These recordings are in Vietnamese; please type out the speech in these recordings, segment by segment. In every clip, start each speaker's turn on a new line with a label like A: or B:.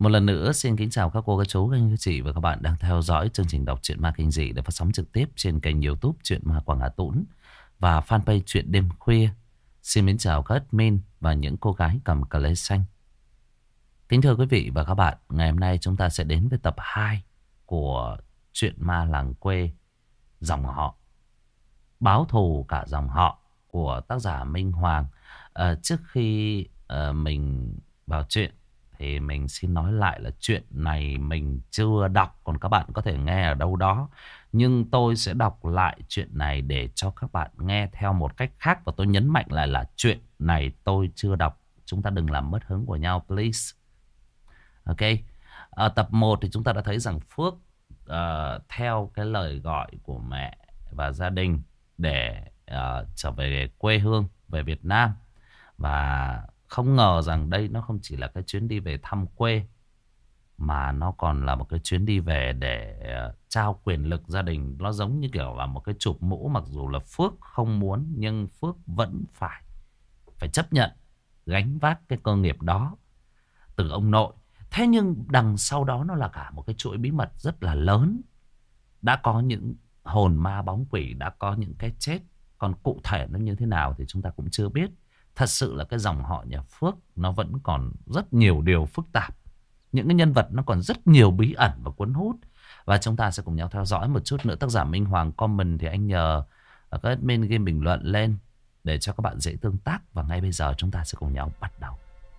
A: Một lần nữa xin kính chào các cô, các chú, các anh, các chị và các bạn đang theo dõi chương trình đọc truyện ma kinh dị được phát sóng trực tiếp trên kênh YouTube Truyện Ma Quảng Hà Tũng và fanpage Truyện Đêm Khuya. Xin mến chào các admin và những cô gái cầm cờ lê xanh. Kính thưa quý vị và các bạn, ngày hôm nay chúng ta sẽ đến với tập 2 của Truyện Ma Làng Quê Dòng Họ, báo thù cả dòng họ của tác giả Minh Hoàng. Trước khi mình vào chuyện thì mình xin nói lại là chuyện này mình chưa đọc, còn các bạn có thể nghe ở đâu đó. Nhưng tôi sẽ đọc lại chuyện này để cho các bạn nghe theo một cách khác. Và tôi nhấn mạnh lại là chuyện này tôi chưa đọc. Chúng ta đừng làm mất hứng của nhau, please. Ok. Ở tập 1 thì chúng ta đã thấy rằng Phước theo cái lời gọi của mẹ và gia đình để trở về quê hương, về Việt Nam. Và không ngờ rằng đây nó không chỉ là cái chuyến đi về thăm quê, mà nó còn là một cái chuyến đi về để trao quyền lực gia đình. Nó giống như kiểu là một cái chụp mũ, mặc dù là Phước không muốn nhưng Phước vẫn phải chấp nhận gánh vác cái cơ nghiệp đó từ ông nội. Thế nhưng đằng sau đó nó là cả một cái chuỗi bí mật rất là lớn. Đã có những hồn ma bóng quỷ, đã có những cái chết. Còn cụ thể nó như thế nào thì chúng ta cũng chưa biết. Thật sự là cái dòng họ nhà Phước nó vẫn còn rất nhiều điều phức tạp. Những cái nhân vật nó còn rất nhiều bí ẩn và cuốn hút. Và chúng ta sẽ cùng nhau theo dõi một chút nữa. Tác giả Minh Hoàng comment thì anh nhờ các admin ghi bình luận lên để cho các bạn dễ tương tác. Và ngay bây giờ chúng ta sẽ cùng nhau bắt đầu.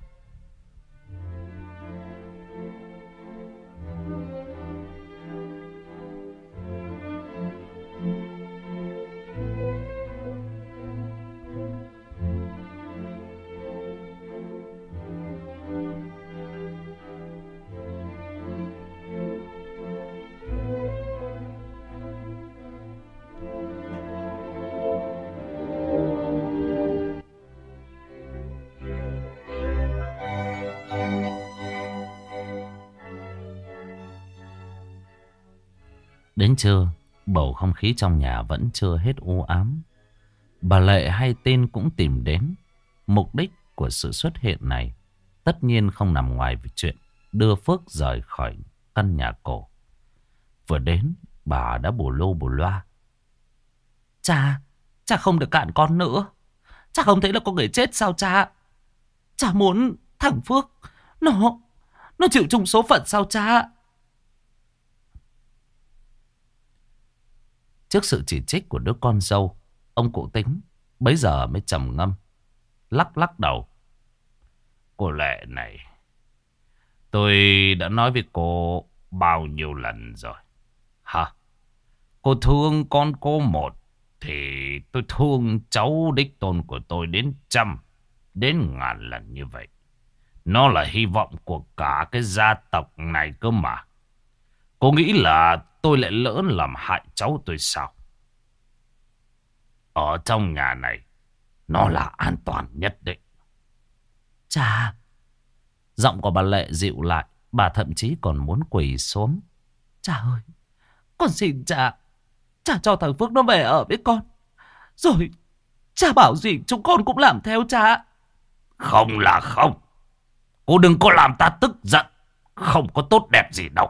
A: Đến trưa, bầu không khí trong nhà vẫn chưa hết u ám. Bà Lệ hay tin cũng tìm đến. Mục đích của sự xuất hiện này tất nhiên không nằm ngoài chuyện đưa Phước rời khỏi căn nhà cổ. Vừa đến, bà đã bù lô bù loa. Cha không được cạn con nữa. Cha không thấy là có người chết sao cha? Cha muốn thằng Phước nó chịu chung số phận sao cha? Trước sự chỉ trích của đứa con dâu, ông cụ Tính bấy giờ mới trầm ngâm, lắc đầu. Cô Lệ này, tôi đã nói với cô bao nhiêu lần rồi hả? Cô thương con cô một thì tôi thương cháu đích tôn của tôi đến 100 đến 1000 lần như vậy. Nó là hy vọng của cả cái gia tộc này cơ mà. Cô nghĩ là tôi lại lỡ làm hại cháu tôi sao? Ở trong nhà này, nó là an toàn nhất định. Cha! Giọng của bà Lệ dịu lại. Bà thậm chí còn muốn quỳ xuống. Cha ơi! Con xin cha! Cha cho thằng Phước nó về ở với con. Rồi cha bảo gì chúng con cũng làm theo cha. Không là không. Cô đừng có làm ta tức giận. Không có tốt đẹp gì đâu.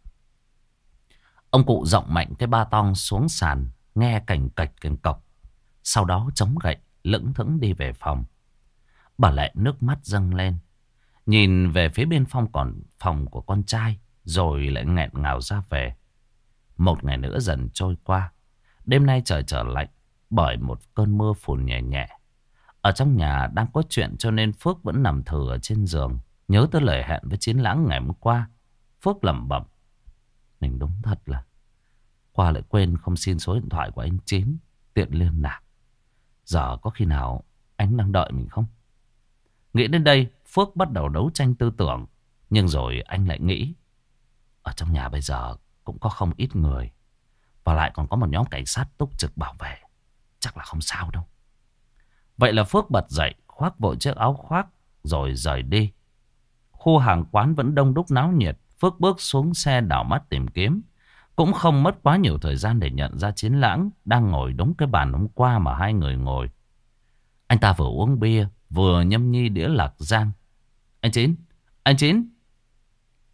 A: Ông cụ giọng mạnh cái ba tong xuống sàn, nghe cành cộc. Sau đó chống gậy, lững thững đi về phòng. Bà Lệ nước mắt dâng lên, nhìn về phía bên phòng của con trai, rồi lại nghẹn ngào ra về. Một ngày nữa dần trôi qua. Đêm nay trời trở lạnh bởi một cơn mưa phùn nhẹ nhẹ. Ở trong nhà đang có chuyện cho nên Phước vẫn nằm thừ ở trên giường, nhớ tới lời hẹn với Chiến Lãng ngày hôm qua. Phước lẩm bẩm, mình đúng thật là qua lại quên không xin số điện thoại của anh Chín tiện liên lạc. Giờ có khi nào anh đang đợi mình không? Nghĩ đến đây, Phước bắt đầu đấu tranh tư tưởng. Nhưng rồi anh lại nghĩ, ở trong nhà bây giờ cũng có không ít người, và lại còn có một nhóm cảnh sát túc trực bảo vệ. Chắc là không sao đâu. Vậy là Phước bật dậy, khoác vội chiếc áo khoác rồi rời đi. Khu hàng quán vẫn đông đúc náo nhiệt. Phước bước xuống xe đảo mắt tìm kiếm. Cũng không mất quá nhiều thời gian để nhận ra Chiến Lãng đang ngồi đúng cái bàn hôm qua mà hai người ngồi. Anh ta vừa uống bia vừa nhâm nhi đĩa lạc giang. Anh Chín!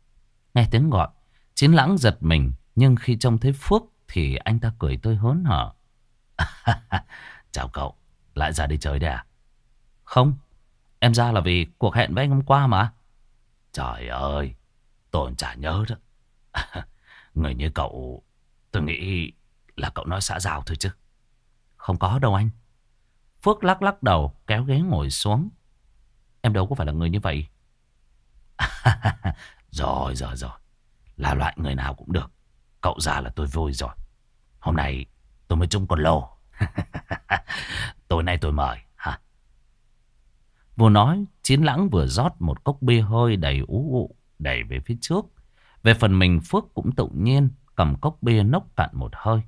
A: Nghe tiếng gọi, Chiến Lãng giật mình. Nhưng khi trông thấy Phước thì anh ta cười tươi hớn hở. Chào cậu, lại ra đi chơi đấy à? Không, em ra là vì cuộc hẹn với anh hôm qua mà. Trời ơi, tôi còn chả nhớ đó. Người như cậu, tôi nghĩ là cậu nói xã giao thôi chứ. Không có đâu anh. Phước lắc lắc đầu, kéo ghế ngồi xuống. Em đâu có phải là người như vậy. Rồi. Là loại người nào cũng được. Cậu già là tôi vui rồi. Hôm nay tôi mới trúng con lô. Tối nay tôi mời hả? Vừa nói, Chiến Lãng vừa rót một cốc bia hơi đầy ú ụ đẩy về phía trước. Về phần mình, Phước cũng tự nhiên cầm cốc bia nốc cạn một hơi.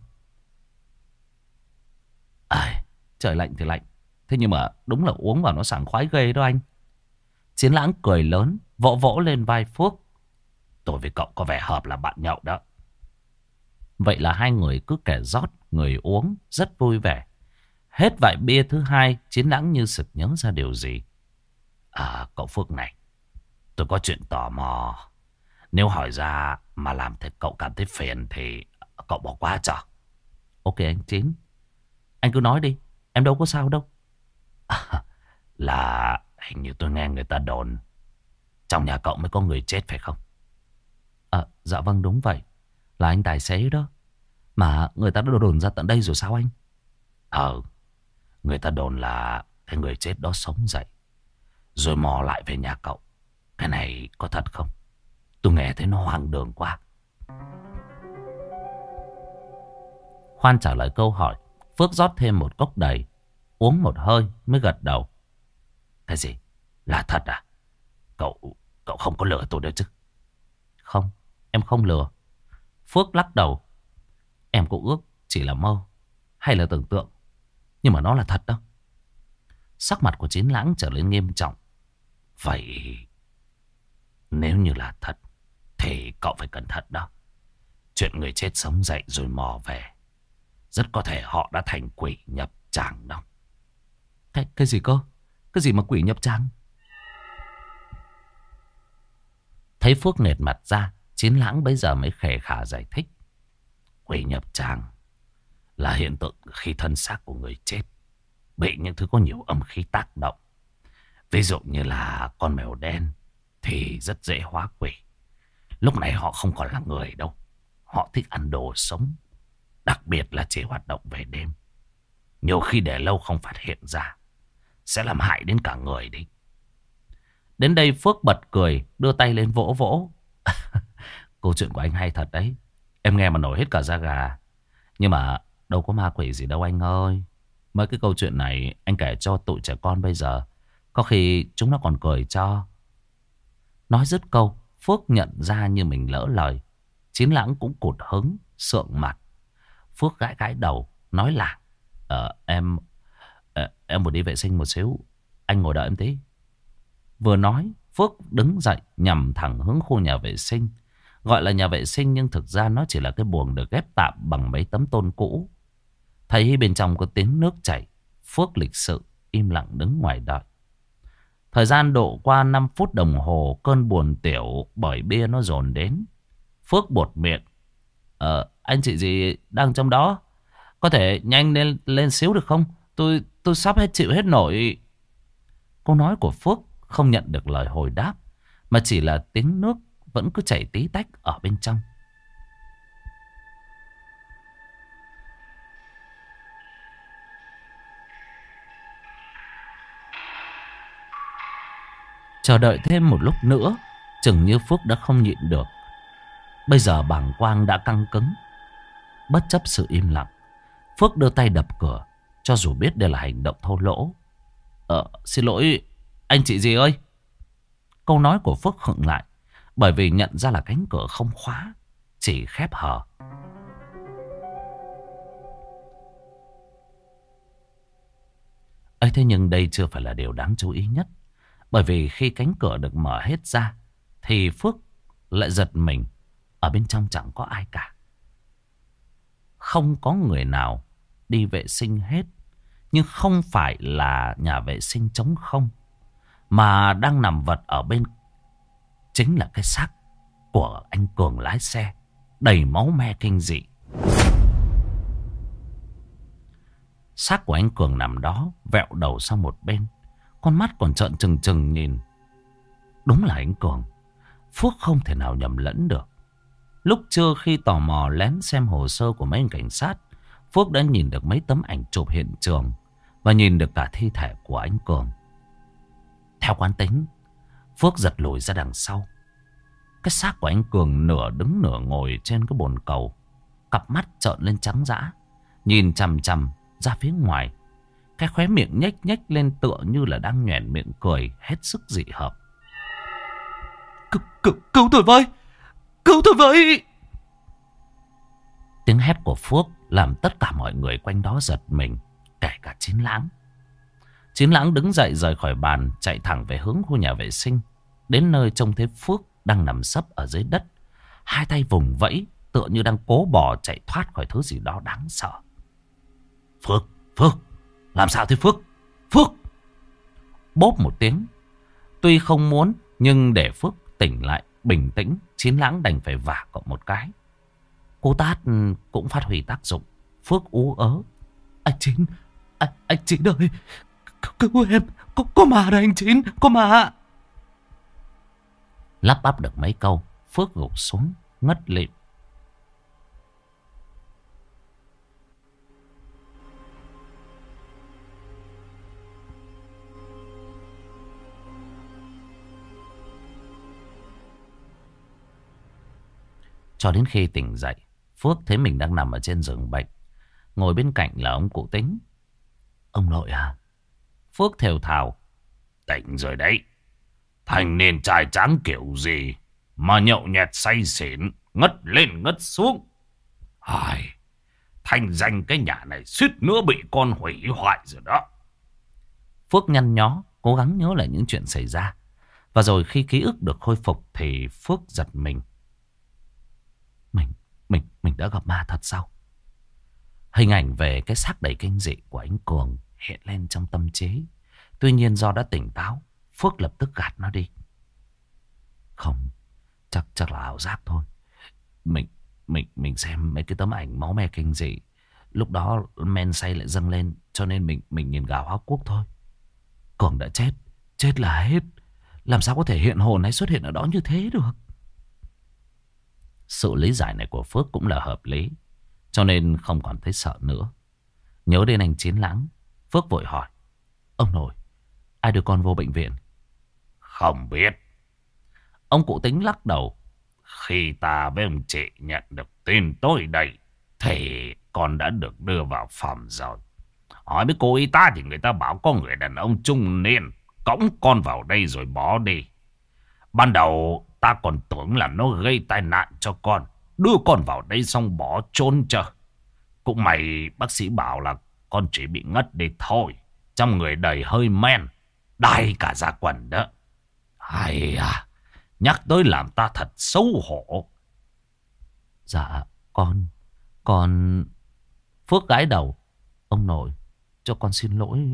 A: Trời lạnh thì lạnh, thế nhưng mà đúng là uống vào nó sảng khoái ghê đó anh. Chiến Lãng cười lớn, vỗ vỗ lên vai Phước. Tôi với cậu có vẻ hợp là bạn nhậu đó. Vậy là hai người cứ kẻ rót người uống rất vui vẻ. Hết vại bia thứ hai, Chiến Lãng như sực nhớ ra điều gì. Cậu Phước này, tôi có chuyện tò mò. Nếu hỏi ra mà làm thế cậu cảm thấy phiền thì cậu bỏ qua cho. Ok anh Chiến, anh cứ nói đi, em đâu có sao đâu. Là hình như tôi nghe người ta đồn trong nhà cậu mới có người chết phải không? Dạ vâng đúng vậy. Là anh tài xế đó. Mà người ta đã đồn ra tận đây rồi sao anh? Người ta đồn là cái người chết đó sống dậy rồi mò lại về nhà cậu. Cái này có thật không? Tôi nghe thấy nó hoang đường quá. Khoan trả lời câu hỏi, Phước rót thêm một cốc đầy, uống một hơi mới gật đầu. Cái gì? Là thật à? Cậu không có lừa tôi đâu chứ? Không, em không lừa. Phước lắc đầu. Em cũng ước chỉ là mơ hay là tưởng tượng, nhưng mà nó là thật đó. Sắc mặt của Chiến Lãng trở nên nghiêm trọng. Vậy nếu như là thật thì cậu phải cẩn thận đó. Chuyện người chết sống dậy rồi mò về, rất có thể họ đã thành quỷ nhập tràng đó. Cái gì cơ? Cái gì mà quỷ nhập tràng? Thấy Phước nệt mặt ra, Chiến Lãng bây giờ mới khề khà giải thích. Quỷ nhập tràng là hiện tượng khi thân xác của người chết bị những thứ có nhiều âm khí tác động. Ví dụ như là con mèo đen thì rất dễ hóa quỷ. Lúc này họ không còn là người đâu. Họ thích ăn đồ sống, đặc biệt là chỉ hoạt động về đêm. Nhiều khi để lâu không phát hiện ra sẽ làm hại đến cả người đi. Đến đây Phước bật cười, đưa tay lên vỗ vỗ. Câu chuyện của anh hay thật đấy. Em nghe mà nổi hết cả da gà. Nhưng mà đâu có ma quỷ gì đâu anh ơi. Mấy cái câu chuyện này anh kể cho tụi trẻ con bây giờ, có khi chúng nó còn cười cho. Nói dứt câu, Phước nhận ra như mình lỡ lời. Chiến Lãng cũng cụt hứng, sượng mặt. Phước gãi gãi đầu, nói là em muốn đi vệ sinh một xíu, anh ngồi đợi em tí. Vừa nói, Phước đứng dậy nhằm thẳng hướng khu nhà vệ sinh. Gọi là nhà vệ sinh nhưng thực ra nó chỉ là cái buồng được ghép tạm bằng mấy tấm tôn cũ. Thấy bên trong có tiếng nước chảy, Phước lịch sự im lặng đứng ngoài đợi. Thời gian độ qua 5 phút đồng hồ, cơn buồn tiểu bởi bia nó dồn đến. Phước buột miệng. Anh chị gì đang trong đó? Có thể nhanh lên xíu được không? Tôi sắp hết chịu hết nổi. Câu nói của Phước không nhận được lời hồi đáp, mà chỉ là tiếng nước vẫn cứ chảy tí tách ở bên trong. Chờ đợi thêm một lúc nữa, chừng như Phước đã không nhịn được. Bây giờ bàng quang đã căng cứng. Bất chấp sự im lặng, Phước đưa tay đập cửa, cho dù biết đây là hành động thô lỗ. Xin lỗi anh chị gì ơi. Câu nói của Phước khựng lại, bởi vì nhận ra là cánh cửa không khóa, chỉ khép hờ. Ấy thế nhưng đây chưa phải là điều đáng chú ý nhất. Bởi vì khi cánh cửa được mở hết ra thì Phước lại giật mình. Ở bên trong chẳng có ai cả. Không có người nào đi vệ sinh hết. Nhưng không phải là nhà vệ sinh trống không, mà đang nằm vật ở bên chính là cái xác của anh Cường lái xe, đầy máu me kinh dị. Xác của anh Cường nằm đó, vẹo đầu sang một bên, con mắt còn trợn trừng trừng nhìn. Đúng là anh Cường. Phước không thể nào nhầm lẫn được. Lúc trưa khi tò mò lén xem hồ sơ của mấy anh cảnh sát, Phước đã nhìn được mấy tấm ảnh chụp hiện trường và nhìn được cả thi thể của anh Cường. Theo quán tính, Phước giật lùi ra đằng sau. Cái xác của anh Cường nửa đứng nửa ngồi trên cái bồn cầu, cặp mắt trợn lên trắng dã, nhìn chằm chằm ra phía ngoài. Cái khóe miệng nhếch nhếch lên tựa như là đang nhoẻn miệng cười hết sức dị hợp. Cứu tôi với! Cứu tôi với! Tiếng hét của Phước làm tất cả mọi người quanh đó giật mình, kể cả Chín Lãng. Chín Lãng đứng dậy rời khỏi bàn, chạy thẳng về hướng khu nhà vệ sinh. Đến nơi trông thấy Phước đang nằm sấp ở dưới đất, hai tay vùng vẫy tựa như đang cố bò chạy thoát khỏi thứ gì đó đáng sợ. Phước, làm sao thế Phước? Phước! Bốp một tiếng. Tuy không muốn, nhưng để Phước tỉnh lại bình tĩnh, Chín Lãng đành phải vả cậu một cái. Cú tát cũng phát huy tác dụng. Phước ú ớ: Anh Chín ơi, cứu em, có ma đây anh Chín, có ma. Lắp bắp được mấy câu, Phước gục xuống ngất lịm. Cho đến khi tỉnh dậy, Phước thấy mình đang nằm ở trên giường bệnh. Ngồi bên cạnh là ông cụ Tính. Ông nội à? Phước thều thào: Tỉnh rồi đấy. Thành niên trai tráng kiểu gì mà nhậu nhẹt say xỉn, ngất lên ngất xuống. Thành danh cái nhà này suýt nữa bị con hủy hoại rồi đó. Phước nhăn nhó, cố gắng nhớ lại những chuyện xảy ra. Và rồi khi ký ức được khôi phục thì Phước giật mình. Mình đã gặp ma thật sao? Hình ảnh về cái xác đầy kinh dị của anh Cường hiện lên trong tâm trí. Tuy nhiên do đã tỉnh táo, Phước lập tức gạt nó đi. Không, chắc là ảo giác thôi. Mình xem mấy cái tấm ảnh máu me kinh dị, lúc đó men say lại dâng lên, cho nên mình nhìn gào háo cuốc thôi. Cường đã chết là hết. Làm sao có thể hiện hồn hay xuất hiện ở đó như thế được? Sự lý giải này của Phước cũng là hợp lý, cho nên không còn thấy sợ nữa. Nhớ đến anh Chín Lãng, Phước vội hỏi: Ông nội, ai đưa con vô bệnh viện? Không biết. Ông cụ Tính lắc đầu: Khi ta với ông chị nhận được tin tối đây thì con đã được đưa vào phòng rồi. Hỏi với cô y tá thì người ta bảo có người đàn ông trung niên cõng con vào đây rồi bỏ đi. Ban đầu ta còn tưởng là nó gây tai nạn cho con, đưa con vào đây xong bỏ trốn chờ. Cũng may bác sĩ bảo là con chỉ bị ngất đi thôi, trong người đầy hơi men, đai cả da quần đó. Nhắc tới làm ta thật xấu hổ. Dạ con Phước gãi đầu: Ông nội, cho con xin lỗi.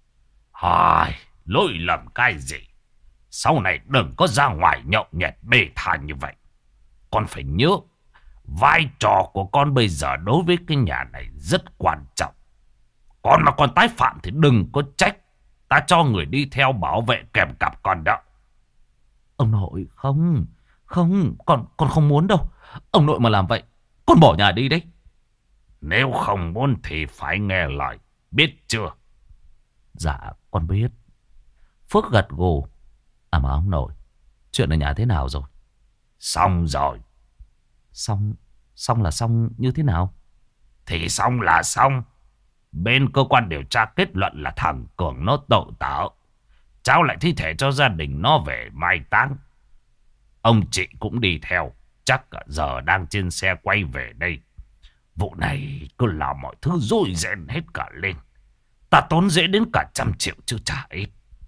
A: Lỗi lầm cái gì? Sau này đừng có ra ngoài nhậu nhẹt bê tha như vậy. Con phải nhớ, vai trò của con bây giờ đối với cái nhà này rất quan trọng. Con mà còn tái phạm thì đừng có trách ta cho người đi theo bảo vệ kèm cặp con đó. Ông nội, không, con không muốn đâu. Ông nội mà làm vậy, con bỏ nhà đi đấy. Nếu không muốn thì phải nghe lời, biết chưa? Dạ, con biết. Phước gật gù. Mà ông nội, chuyện ở nhà thế nào rồi? Xong rồi. Xong là xong như thế nào? Thì xong là xong. Bên cơ quan điều tra kết luận là thằng Cường nó tội tạo, trao lại thi thể cho gia đình nó về mai táng. Ông chị cũng đi theo, chắc giờ đang trên xe quay về đây. Vụ này cứ làm mọi thứ rối ren hết cả lên. Ta tốn dễ đến cả 100 triệu chứ chả ít.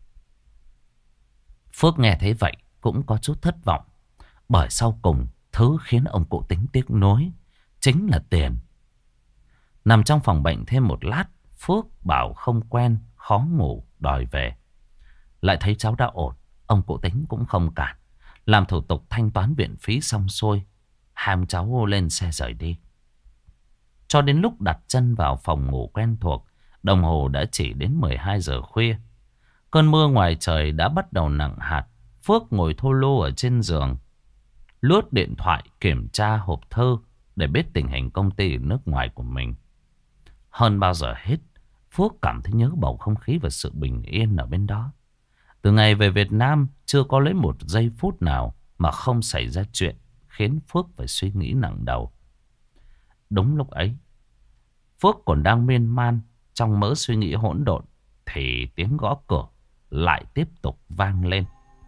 A: Phước nghe thấy vậy cũng có chút thất vọng. Bởi sau cùng thứ khiến ông cụ Tính tiếc nuối chính là tiền. Nằm trong phòng bệnh thêm một lát, Phước bảo không quen, khó ngủ, đòi về. Lại thấy cháu đã ổn, ông cụ Tính cũng không cản. Làm thủ tục thanh toán viện phí xong xuôi, hai ông cháu lên xe rời đi. Cho đến lúc đặt chân vào phòng ngủ quen thuộc, đồng hồ đã chỉ đến 12 giờ khuya. Cơn mưa ngoài trời đã bắt đầu nặng hạt. Phước ngồi thô lô ở trên giường, lướt điện thoại kiểm tra hộp thư để biết tình hình công ty ở nước ngoài của mình. Hơn bao giờ hết, Phước cảm thấy nhớ bầu không khí và sự bình yên ở bên đó. Từ ngày về Việt Nam, chưa có lấy một giây phút nào mà không xảy ra chuyện khiến Phước phải suy nghĩ nặng đầu. Đúng lúc ấy, Phước còn đang miên man trong mớ suy nghĩ hỗn độn thì tiếng gõ cửa lại tiếp tục vang lên.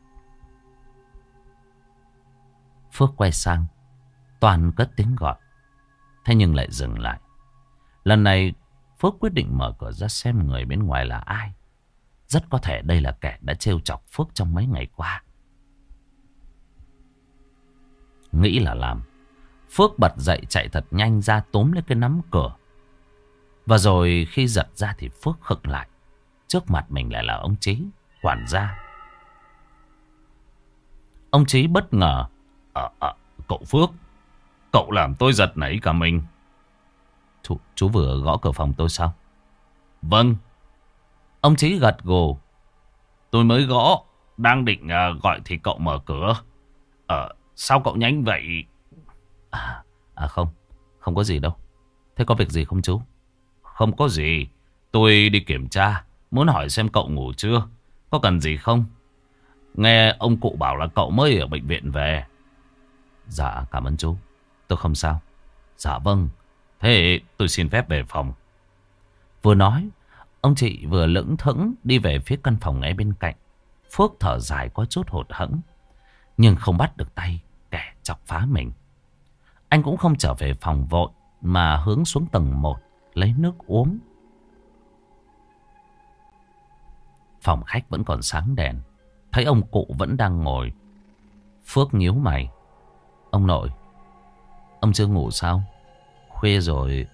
A: Phước quay sang, Toàn cất tiếng gọi. Thế nhưng lại dừng lại. Lần này Phước quyết định mở cửa ra xem người bên ngoài là ai. Rất có thể đây là kẻ đã trêu chọc Phước trong mấy ngày qua. Nghĩ là làm, Phước bật dậy chạy thật nhanh ra túm lấy cái nắm cửa. Và rồi khi giật ra thì Phước khựng lại. Trước mặt mình lại là ông Chí, quản gia. Ông Chí bất ngờ. Cậu Phước, cậu làm tôi giật nảy cả mình. Chú vừa gõ cửa phòng tôi sao? Vâng. Ông Chí gật gù. Tôi mới gõ, đang định gọi thì cậu mở cửa. Sao cậu nhanh vậy? Không có gì đâu. Thế có việc gì không chú? Không có gì, tôi đi kiểm tra, muốn hỏi xem cậu ngủ chưa, có cần gì không? Nghe ông cụ bảo là cậu mới ở bệnh viện về. Dạ cảm ơn chú, tôi không sao. Dạ vâng, thế tôi xin phép về phòng. Vừa nói, ông chị vừa lững thững đi về phía căn phòng ngay bên cạnh. Phước thở dài có chút hụt hẫng, nhưng không bắt được tay kẻ chọc phá mình. Anh cũng không trở về phòng vội mà hướng xuống tầng 1 lấy nước uống. Phòng khách vẫn còn sáng đèn, thấy ông cụ vẫn đang ngồi. Phước nhíu mày. Ông nội, ông chưa ngủ sao? Khuya rồi.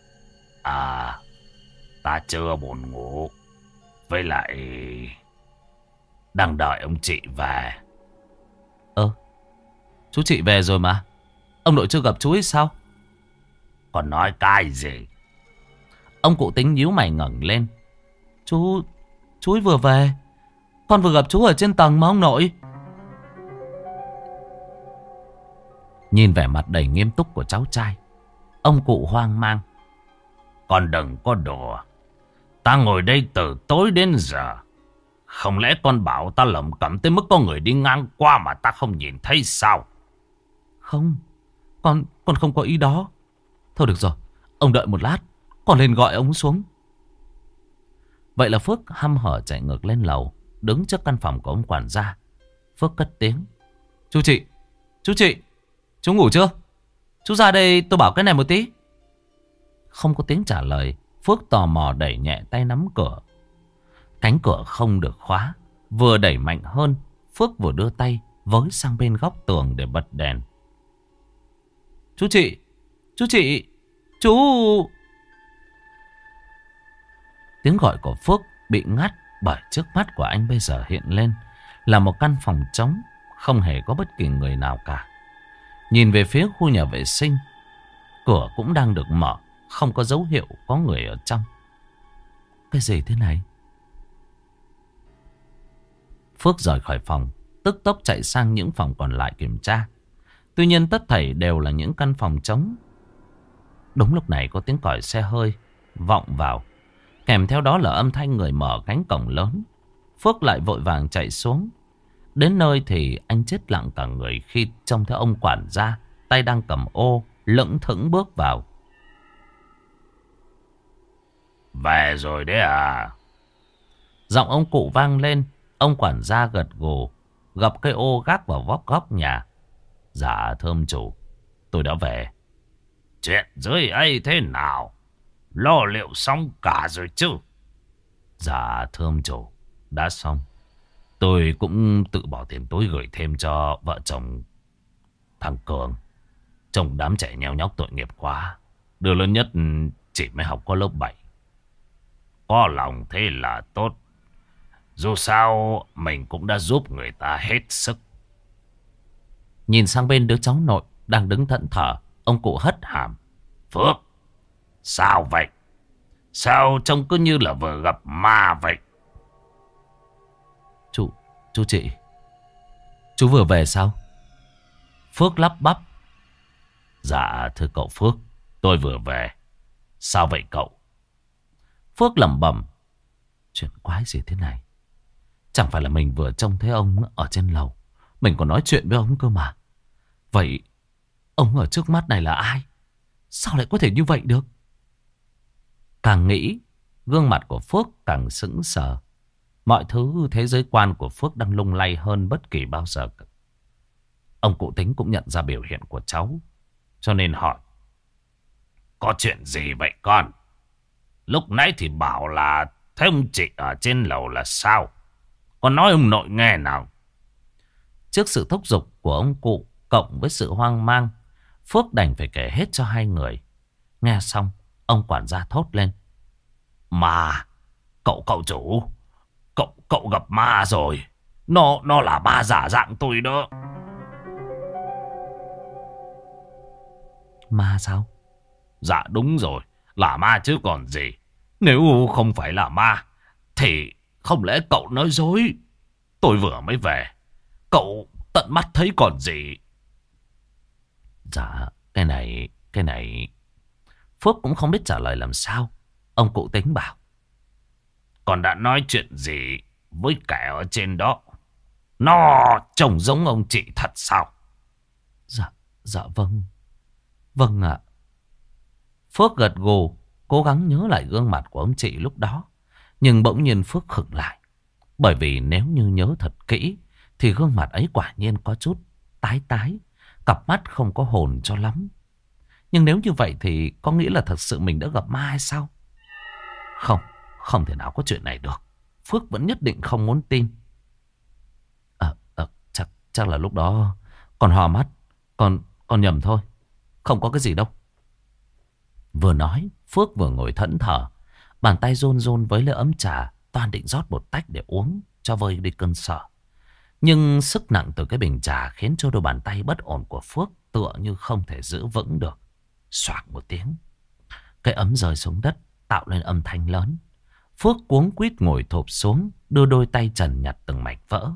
A: Ta chưa buồn ngủ. Với lại đang đợi ông chị về. Chú chị về rồi mà. Ông nội chưa gặp chú ấy sao? Còn nói cái gì? Ông cụ tính nhíu mày ngẩng lên. Chú ấy vừa về. Con vừa gặp chú ở trên tầng mà ông nội. Nhìn vẻ mặt đầy nghiêm túc của cháu trai, ông cụ hoang mang. Con đừng có đùa. Ta ngồi đây từ tối đến giờ. Không lẽ con bảo ta lẩm cẩm tới mức có người đi ngang qua mà ta không nhìn thấy sao? Không, con không có ý đó. Thôi được rồi, ông đợi một lát, con lên gọi ông xuống. Vậy là Phước hăm hở chạy ngược lên lầu, đứng trước căn phòng của ông quản gia. Phước cất tiếng. Chú chị, chú ngủ chưa? Chú ra đây tôi bảo cái này một tí. Không có tiếng trả lời. Phước tò mò đẩy nhẹ tay nắm cửa. Cánh cửa không được khóa. Vừa đẩy mạnh hơn, Phước vừa đưa tay với sang bên góc tường để bật đèn. Chú chị, chú... Tiếng gọi của Phước bị ngắt bởi trước mắt của anh bây giờ hiện lên là một căn phòng trống, không hề có bất kỳ người nào cả. Nhìn về phía khu nhà vệ sinh, cửa cũng đang được mở, không có dấu hiệu có người ở trong. Cái gì thế này? Phước rời khỏi phòng, tức tốc chạy sang những phòng còn lại kiểm tra. Tuy nhiên tất thảy đều là những căn phòng trống. Đúng lúc này có tiếng còi xe hơi vọng vào, kèm theo đó là âm thanh người mở cánh cổng lớn. Phước lại vội vàng chạy xuống. Đến nơi thì anh chết lặng cả người khi trông thấy ông quản gia, tay đang cầm ô, lững thững bước vào. Về rồi đấy à? Giọng ông cụ vang lên. Ông quản gia gật gù, gập cây ô gác vào góc nhà. Dạ thưa ông chủ, tôi đã về. Chuyện dưới ấy thế nào? Lo liệu xong cả rồi chứ? Dạ thưa ông chủ, đã xong. Tôi cũng tự bỏ tiền túi gửi thêm cho vợ chồng thằng Cường. Trông đám trẻ nheo nhóc tội nghiệp quá. Đứa lớn nhất chỉ mới học có lớp 7. Có lòng thế là tốt. Dù sao mình cũng đã giúp người ta hết sức. Nhìn sang bên đứa cháu nội đang đứng thẫn thờ, ông cụ hất hàm. Phước, sao vậy? Sao trông cứ như là vừa gặp ma vậy? Chú chị, chú vừa về sao? Phước lắp bắp. Dạ thưa cậu Phước, tôi vừa về. Sao vậy cậu? Phước lẩm bẩm. Chuyện quái gì thế này? Chẳng phải là mình vừa trông thấy ông ở trên lầu, mình còn nói chuyện với ông cơ mà. Vậy ông ở trước mắt này là ai? Sao lại có thể như vậy được? Càng nghĩ, gương mặt của Phước càng sững sờ. Mọi thứ thế giới quan của Phước đang lung lay hơn bất kỳ bao giờ. Ông cụ Tính cũng nhận ra biểu hiện của cháu, cho nên hỏi. Có chuyện gì vậy con? Lúc nãy thì bảo là thấy ông chị ở trên lầu là sao? Con nói ông nội nghe nào. Trước sự thúc giục của ông cụ cộng với sự hoang mang, Phước đành phải kể hết cho hai người. Nghe xong, ông quản gia thốt lên. Mà, cậu chủ, cậu gặp ma rồi. Nó là ma giả dạng tôi đó. Ma sao? Dạ đúng rồi, là ma chứ còn gì. Nếu không phải là ma thì không lẽ cậu nói dối? Tôi vừa mới về, cậu tận mắt thấy còn gì. Dạ, cái này... Phước cũng không biết trả lời làm sao. Ông cụ Tính bảo. Còn đã nói chuyện gì với kẻ ở trên đó? Nó trông giống ông chị thật sao? Dạ vâng. Vâng ạ. Phước gật gù, cố gắng nhớ lại gương mặt của ông chị lúc đó. Nhưng bỗng nhiên Phước khựng lại. Bởi vì nếu như nhớ thật kỹ thì gương mặt ấy quả nhiên có chút tái tái. Cặp mắt không có hồn cho lắm. Nhưng nếu như vậy thì có nghĩa là thật sự mình đã gặp ma hay sao? Không thể nào có chuyện này được. Phước vẫn nhất định không muốn tin. Chắc là lúc đó còn hò mắt. Còn nhầm thôi. Không có cái gì đâu. Vừa nói, Phước vừa ngồi thẫn thờ. Bàn tay run run với lấy ấm trà. Toan định rót một tách để uống cho vơi đi cơn sợ. Nhưng sức nặng từ cái bình trà khiến cho đôi bàn tay bất ổn của Phước tựa như không thể giữ vững được. Xoạc một tiếng, cái ấm rơi xuống đất, tạo lên âm thanh lớn. Phước cuống quýt ngồi thụp xuống, đưa đôi tay trần nhặt từng mảnh vỡ.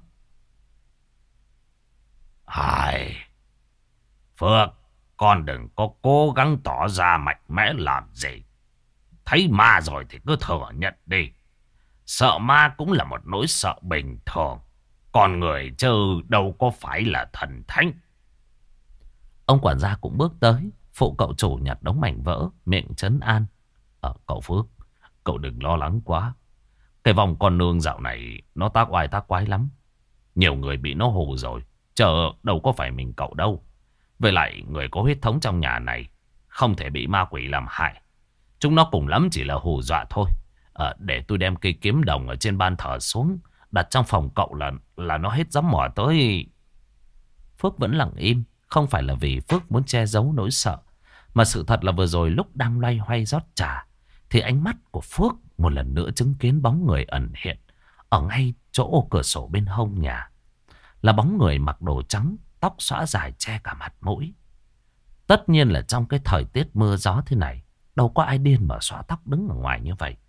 A: Hài, Phước, con đừng có cố gắng tỏ ra mạnh mẽ làm gì. Thấy ma rồi thì cứ thừa nhận đi. Sợ ma cũng là một nỗi sợ bình thường. Con người chứ đâu có phải là thần thánh. Ông quản gia cũng bước tới, phụ cậu chủ nhặt đống mảnh vỡ, miệng trấn an. Cậu Phước, cậu đừng lo lắng quá. Cái vòng con nương dạo này nó tác oai tác quái lắm. Nhiều người bị nó hù rồi, chờ đâu có phải mình cậu đâu. Với lại người có huyết thống trong nhà này không thể bị ma quỷ làm hại. Chúng nó cùng lắm chỉ là hù dọa thôi. Để tôi đem cây kiếm đồng ở trên ban thờ xuống, đặt trong phòng cậu là nó hết dám mò tới. Phước vẫn lặng im. Không phải là vì Phước muốn che giấu nỗi sợ, mà sự thật là vừa rồi lúc đang loay hoay rót trà thì ánh mắt của Phước một lần nữa chứng kiến bóng người ẩn hiện ở ngay chỗ cửa sổ bên hông nhà. Là bóng người mặc đồ trắng, tóc xõa dài che cả mặt mũi. Tất nhiên là trong cái thời tiết mưa gió thế này, đâu có ai điên mà xõa tóc đứng ở ngoài như vậy.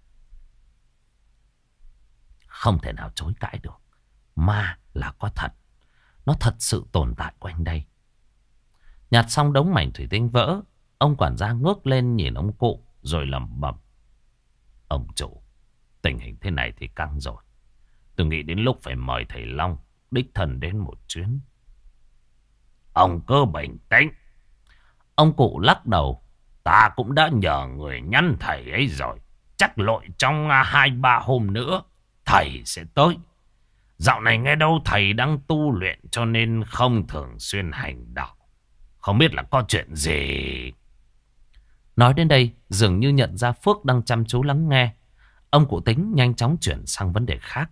A: Không thể nào chối cãi được. Ma là có thật. Nó thật sự tồn tại quanh đây. Nhặt xong đống mảnh thủy tinh vỡ, ông quản gia ngước lên nhìn ông cụ rồi lẩm bẩm. Ông chủ, tình hình thế này thì căng rồi. Tôi nghĩ đến lúc phải mời thầy Long đích thân đến một chuyến. Ông cứ bình tĩnh. Ông cụ lắc đầu. Ta cũng đã nhờ người nhắn thầy ấy rồi. Chắc lội trong 2-3 hôm nữa thầy sẽ tới. Dạo này nghe đâu thầy đang tu luyện cho nên không thường xuyên hành đạo. Không biết là có chuyện gì. Nói đến đây dường như nhận ra Phước đang chăm chú lắng nghe. Ông cụ Tính nhanh chóng chuyển sang vấn đề khác.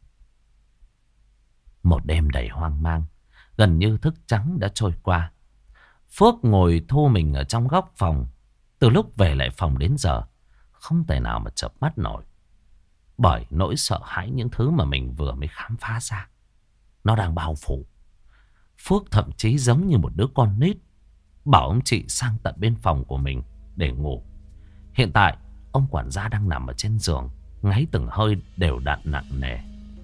A: Một đêm đầy hoang mang, gần như thức trắng đã trôi qua. Phước ngồi thu mình ở trong góc phòng. Từ lúc về lại phòng đến giờ không thể nào mà chợp mắt nổi. Bởi nỗi sợ hãi những thứ mà mình vừa mới khám phá ra, nó đang bao phủ. Phước thậm chí giống như một đứa con nít, bảo ông chị sang tận bên phòng của mình để ngủ. Hiện tại ông quản gia đang nằm ở trên giường, ngáy từng hơi đều đặn nặng nề.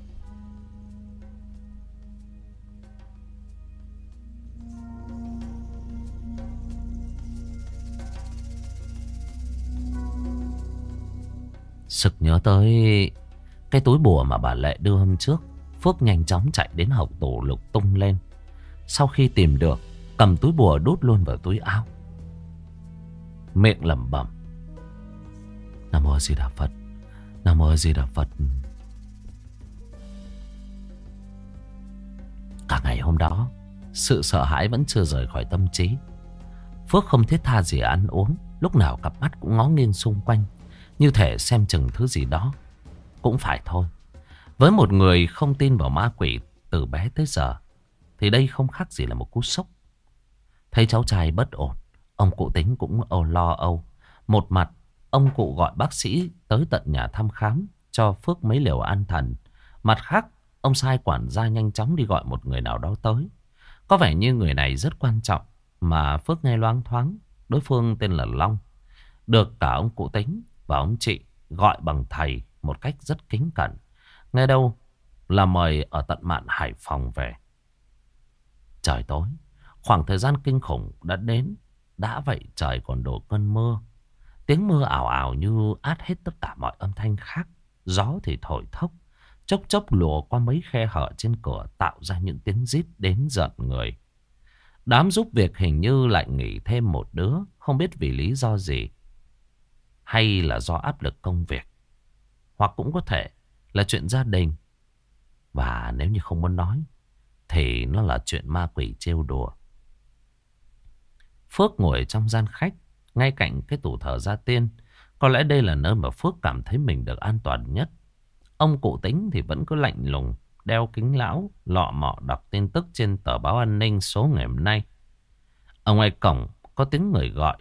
A: Sực nhớ tới cái túi bùa mà bà Lệ đưa hôm trước, Phước nhanh chóng chạy đến hộc tủ lục tung lên. Sau khi tìm được, cầm túi bùa đút luôn vào túi áo, miệng lẩm bẩm: Nam Mô A Di Đà Phật, Nam Mô A Di Đà Phật. Cả ngày hôm đó, sự sợ hãi vẫn chưa rời khỏi tâm trí. Phước không thiết tha gì ăn uống, lúc nào cặp mắt cũng ngó nghiêng xung quanh, như thể xem chừng thứ gì đó. Cũng phải thôi, với một người không tin vào ma quỷ từ bé tới giờ, thì đây không khác gì là một cú sốc. Thấy cháu trai bất ổn, ông cụ Tính cũng lo âu. Một mặt, ông cụ gọi bác sĩ tới tận nhà thăm khám, cho Phước mấy liều an thần. Mặt khác, ông sai quản gia nhanh chóng đi gọi một người nào đó tới. Có vẻ như người này rất quan trọng, mà Phước nghe loáng thoáng đối phương tên là Long. Được cả ông cụ Tính và ông chị gọi bằng thầy một cách rất kính cẩn. Nghe đâu là mời ở tận mạn Hải Phòng về. Trời tối, khoảng thời gian kinh khủng đã đến. Đã vậy trời còn đổ cơn mưa. Tiếng mưa ảo ảo như át hết tất cả mọi âm thanh khác. Gió thì thổi thốc, chốc chốc lùa qua mấy khe hở trên cửa, tạo ra những tiếng rít đến giận người. Đám giúp việc hình như lại nghỉ thêm một đứa, không biết vì lý do gì. Hay là do áp lực công việc, hoặc cũng có thể là chuyện gia đình. Và nếu như không muốn nói, thì nó là chuyện ma quỷ trêu đùa. Phước ngồi trong gian khách, ngay cạnh cái tủ thờ gia tiên. Có lẽ đây là nơi mà Phước cảm thấy mình được an toàn nhất. Ông cụ Tính thì vẫn cứ lạnh lùng, đeo kính lão, lọ mọ đọc tin tức trên tờ báo An Ninh số ngày hôm nay. Ở ngoài cổng có tiếng người gọi: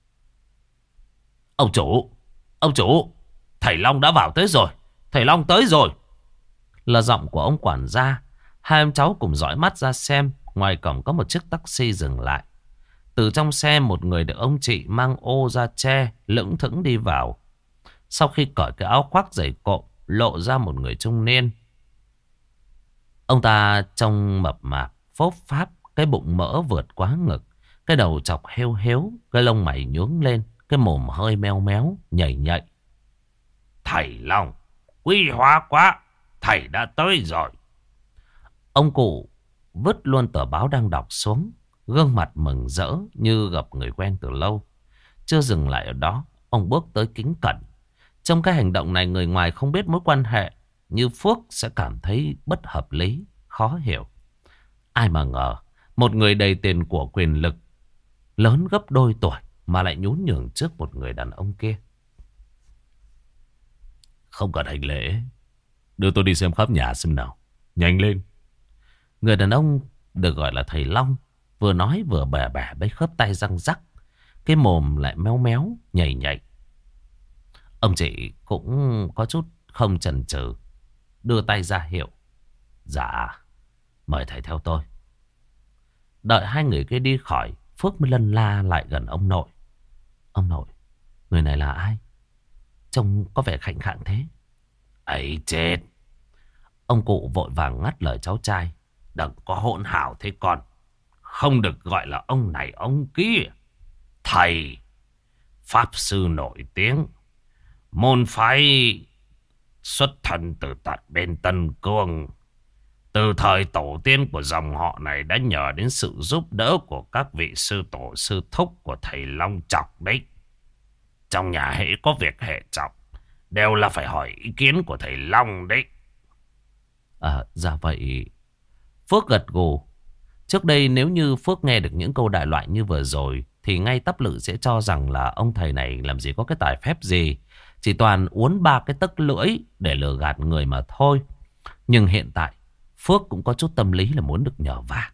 A: Ông chủ, ông chủ, thầy Long đã vào tới rồi, thầy Long tới rồi. Là giọng của ông quản gia. Hai em cháu cùng dõi mắt ra xem. Ngoài cổng có một chiếc taxi dừng lại. Từ trong xe, một người được ông chị mang ô ra che lững thững đi vào. Sau khi cởi cái áo khoác dày cộm, lộ ra một người trung niên. Ông ta trông mập mạp, phốp pháp, cái bụng mỡ vượt quá ngực, cái đầu chọc heo héo, cái lông mày nhướng lên, cái mồm hơi meo méo, nhảy nhạy. Thầy Long, quý hóa quá, thầy đã tới rồi. Ông cụ vứt luôn tờ báo đang đọc xuống, gương mặt mừng rỡ như gặp người quen từ lâu. Chưa dừng lại ở đó, ông bước tới kính cẩn. Trong cái hành động này, người ngoài không biết mối quan hệ như Phước sẽ cảm thấy bất hợp lý, khó hiểu. Ai mà ngờ, một người đầy tiền của quyền lực, lớn gấp đôi tuổi, mà lại nhún nhường trước một người đàn ông kia. Không cần hành lễ, đưa tôi đi xem khắp nhà xem nào, nhanh lên. Người đàn ông được gọi là thầy Long vừa nói vừa bẻ bẻ mấy khớp tay răng rắc, cái mồm lại méo méo, nhảy nhảy. Ông chị cũng có chút không chần chừ, đưa tay ra hiệu: Dạ, mời thầy theo tôi. Đợi hai người kia đi khỏi, Phước mới lân la lại gần ông nội. Ông nội, người này là ai? Trông có vẻ khạnh khạng thế. Ấy chết! Ông cụ vội vàng ngắt lời cháu trai: Đừng có hỗn hào thế con, không được gọi là ông này ông kia. Thầy pháp sư nổi tiếng, môn phái xuất thân từ tận bên Tân Cương. Từ thời tổ tiên của dòng họ này đã nhờ đến sự giúp đỡ của các vị sư tổ sư thúc của thầy Long Chọc đấy. Trong nhà hễ có việc hệ trọng, đều là phải hỏi ý kiến của thầy Long đấy.
B: Dạ vậy. Phước gật gù. Trước đây nếu như Phước nghe được những câu đại loại như vừa rồi, thì ngay tắp lự sẽ cho rằng là ông thầy này làm gì có cái tài phép gì, chỉ toàn uốn ba cái tấc lưỡi để lừa gạt người mà thôi. Nhưng hiện tại Phước cũng có chút tâm lý là muốn được nhờ vả.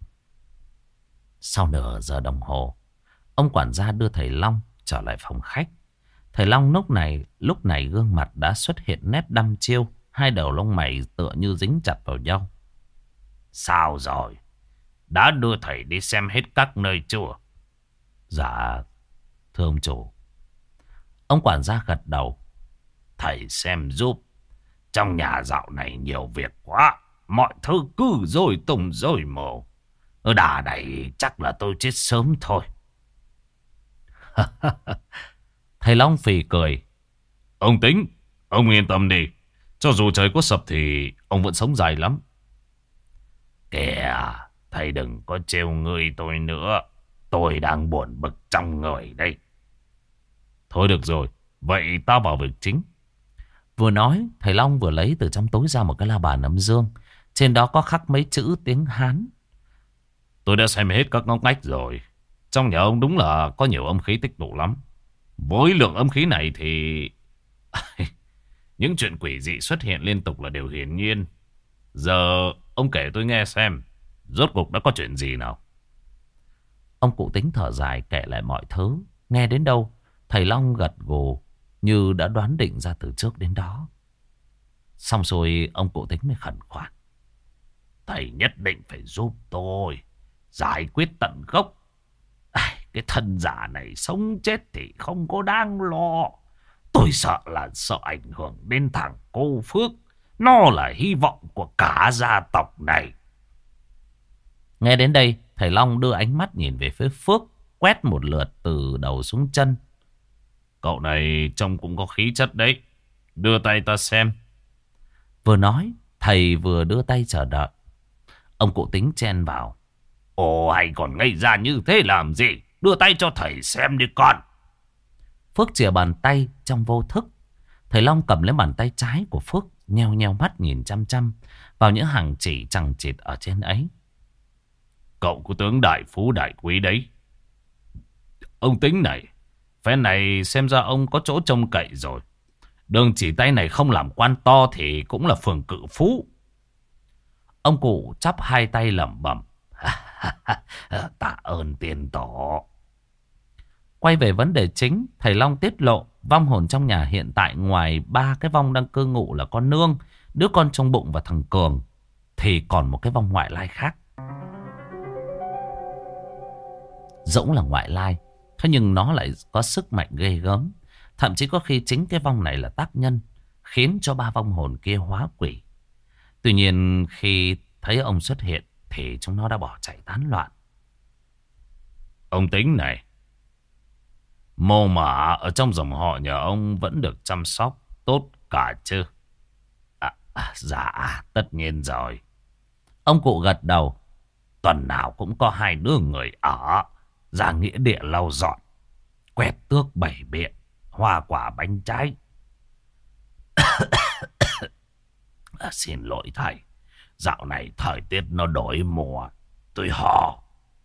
B: Sau nửa giờ đồng hồ, ông quản gia đưa thầy Long trở lại phòng khách. Thầy Long lúc này gương mặt đã xuất hiện nét đăm chiêu, hai đầu lông mày tựa như dính chặt vào nhau. Sao rồi? đã đưa thầy đi xem hết các nơi chưa?
A: Dạ, thưa ông chủ. Ông quản gia gật đầu.
B: Thầy xem giúp. Trong nhà dạo này nhiều việc quá. Mọi thứ cứ rối tung rối mù. Ở đà này chắc là tôi chết sớm thôi.
A: Thầy Long phì cười.
B: Ông Tính, ông yên tâm đi. Cho dù trời có sập thì ông vẫn sống dài lắm. Kìa, thầy đừng có trêu người tôi nữa. Tôi đang buồn bực trong người đây. Thôi được rồi, vậy ta vào việc chính.
A: Vừa nói, thầy Long vừa lấy từ trong túi ra một cái la bàn âm dương. Trên đó có khắc mấy chữ tiếng Hán.
B: Tôi đã xem hết các ngóc ngách rồi. Trong nhà ông đúng là có nhiều âm khí tích tụ lắm. Với lượng âm khí này thì những chuyện quỷ dị xuất hiện liên tục là điều hiển nhiên. Giờ ông kể tôi nghe xem, rốt cuộc đã có chuyện gì nào?
A: Ông cụ Tính thở dài kể lại mọi thứ. Nghe đến đâu, thầy Long gật gù như đã đoán định ra từ trước đến đó. Xong rồi ông cụ Tính mới khẩn khoản.
B: Thầy nhất định phải giúp tôi giải quyết tận gốc. Cái thân giả này sống chết thì không có đáng lo. Tôi sợ ảnh hưởng đến thằng cô Phước. Nó là hy vọng của cả gia tộc này.
A: Nghe đến đây, thầy Long đưa ánh mắt nhìn về phía Phước, quét một lượt từ đầu xuống chân.
B: Cậu này trông cũng có khí chất đấy. Đưa tay ta xem.
A: Vừa nói, thầy vừa đưa tay chờ đợi. Ông cụ Tính chen vào.
B: Ồ, hay còn ngây ra như thế làm gì? Đưa tay cho thầy xem đi con.
A: Phước chìa bàn tay trong vô thức. Thầy Long cầm lấy bàn tay trái của Phước, nheo nheo mắt nhìn chăm chăm vào những hàng chỉ chằng chịt ở trên ấy.
B: Cậu có tướng đại phú đại quý đấy. Ông Tính này, phen này xem ra ông có chỗ trông cậy rồi. Đường chỉ tay này không làm quan to thì cũng là phường cự phú.
A: Ông cụ chắp hai tay lẩm bẩm.
B: Tạ ơn tiền tổ.
A: Quay về vấn đề chính, thầy Long tiết lộ vong hồn trong nhà hiện tại ngoài 3 cái vong đang cư ngụ là con Nương, đứa con trong bụng và thằng Cường, thì còn một cái vong ngoại lai khác. Dẫu là ngoại lai, thế nhưng nó lại có sức mạnh ghê gớm. Thậm chí có khi chính cái vong này là tác nhân khiến cho 3 vong hồn kia hóa quỷ. Tuy nhiên khi thấy ông xuất hiện thì chúng nó đã bỏ chạy tán loạn.
B: Ông Tính này, mồ mả ở trong dòng họ nhà ông vẫn được chăm sóc tốt cả chứ? Dạ, tất nhiên rồi.
A: Ông cụ gật đầu.
B: Tuần nào cũng có 2 đứa người ở, ra nghĩa địa lau dọn, quét tước bảy biện, hoa quả bánh trái. Xin lỗi thầy, dạo này thời tiết nó đổi mùa, tôi ho.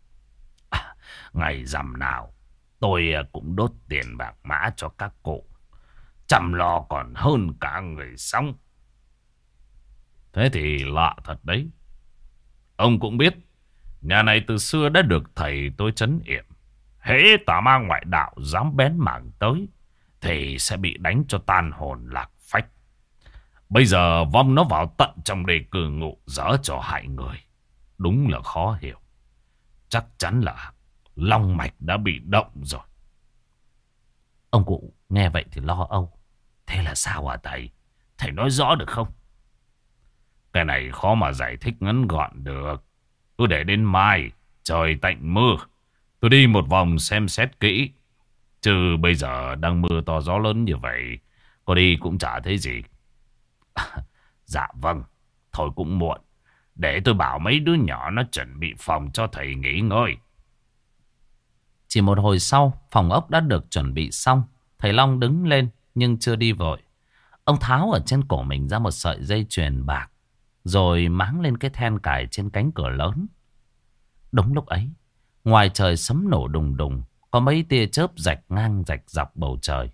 B: Ngày rằm nào tôi cũng đốt tiền bạc mã cho các cụ, chăm lo còn hơn cả người sống. Thế thì lạ thật đấy. Ông cũng biết nhà này từ xưa đã được thầy tôi trấn yểm. Hễ tà ma ngoại đạo dám bén mảng tới thì sẽ bị đánh cho tan hồn lạc phách. Bây giờ vong nó vào tận trong đây cư ngụ, dở trò hại người. Đúng là khó hiểu. Chắc chắn là long mạch đã bị động rồi.
A: Ông cụ nghe vậy thì lo âu. Thế là sao hả thầy? Thầy nói rõ được không?
B: Cái này khó mà giải thích ngắn gọn được. Cứ để đến mai trời tạnh mưa, tôi đi một vòng xem xét kỹ. Chứ bây giờ đang mưa to gió lớn như vậy, có đi cũng chả thấy gì. Dạ vâng, thôi cũng muộn. Để tôi bảo mấy đứa nhỏ nó chuẩn bị phòng cho thầy nghỉ ngơi.
A: Chỉ một hồi sau, phòng ốc đã được chuẩn bị xong. Thầy Long đứng lên nhưng chưa đi vội. Ông tháo ở trên cổ mình ra một sợi dây chuyền bạc, rồi máng lên cái then cài trên cánh cửa lớn. Đúng lúc ấy, ngoài trời sấm nổ đùng đùng, có mấy tia chớp rạch ngang rạch dọc bầu trời.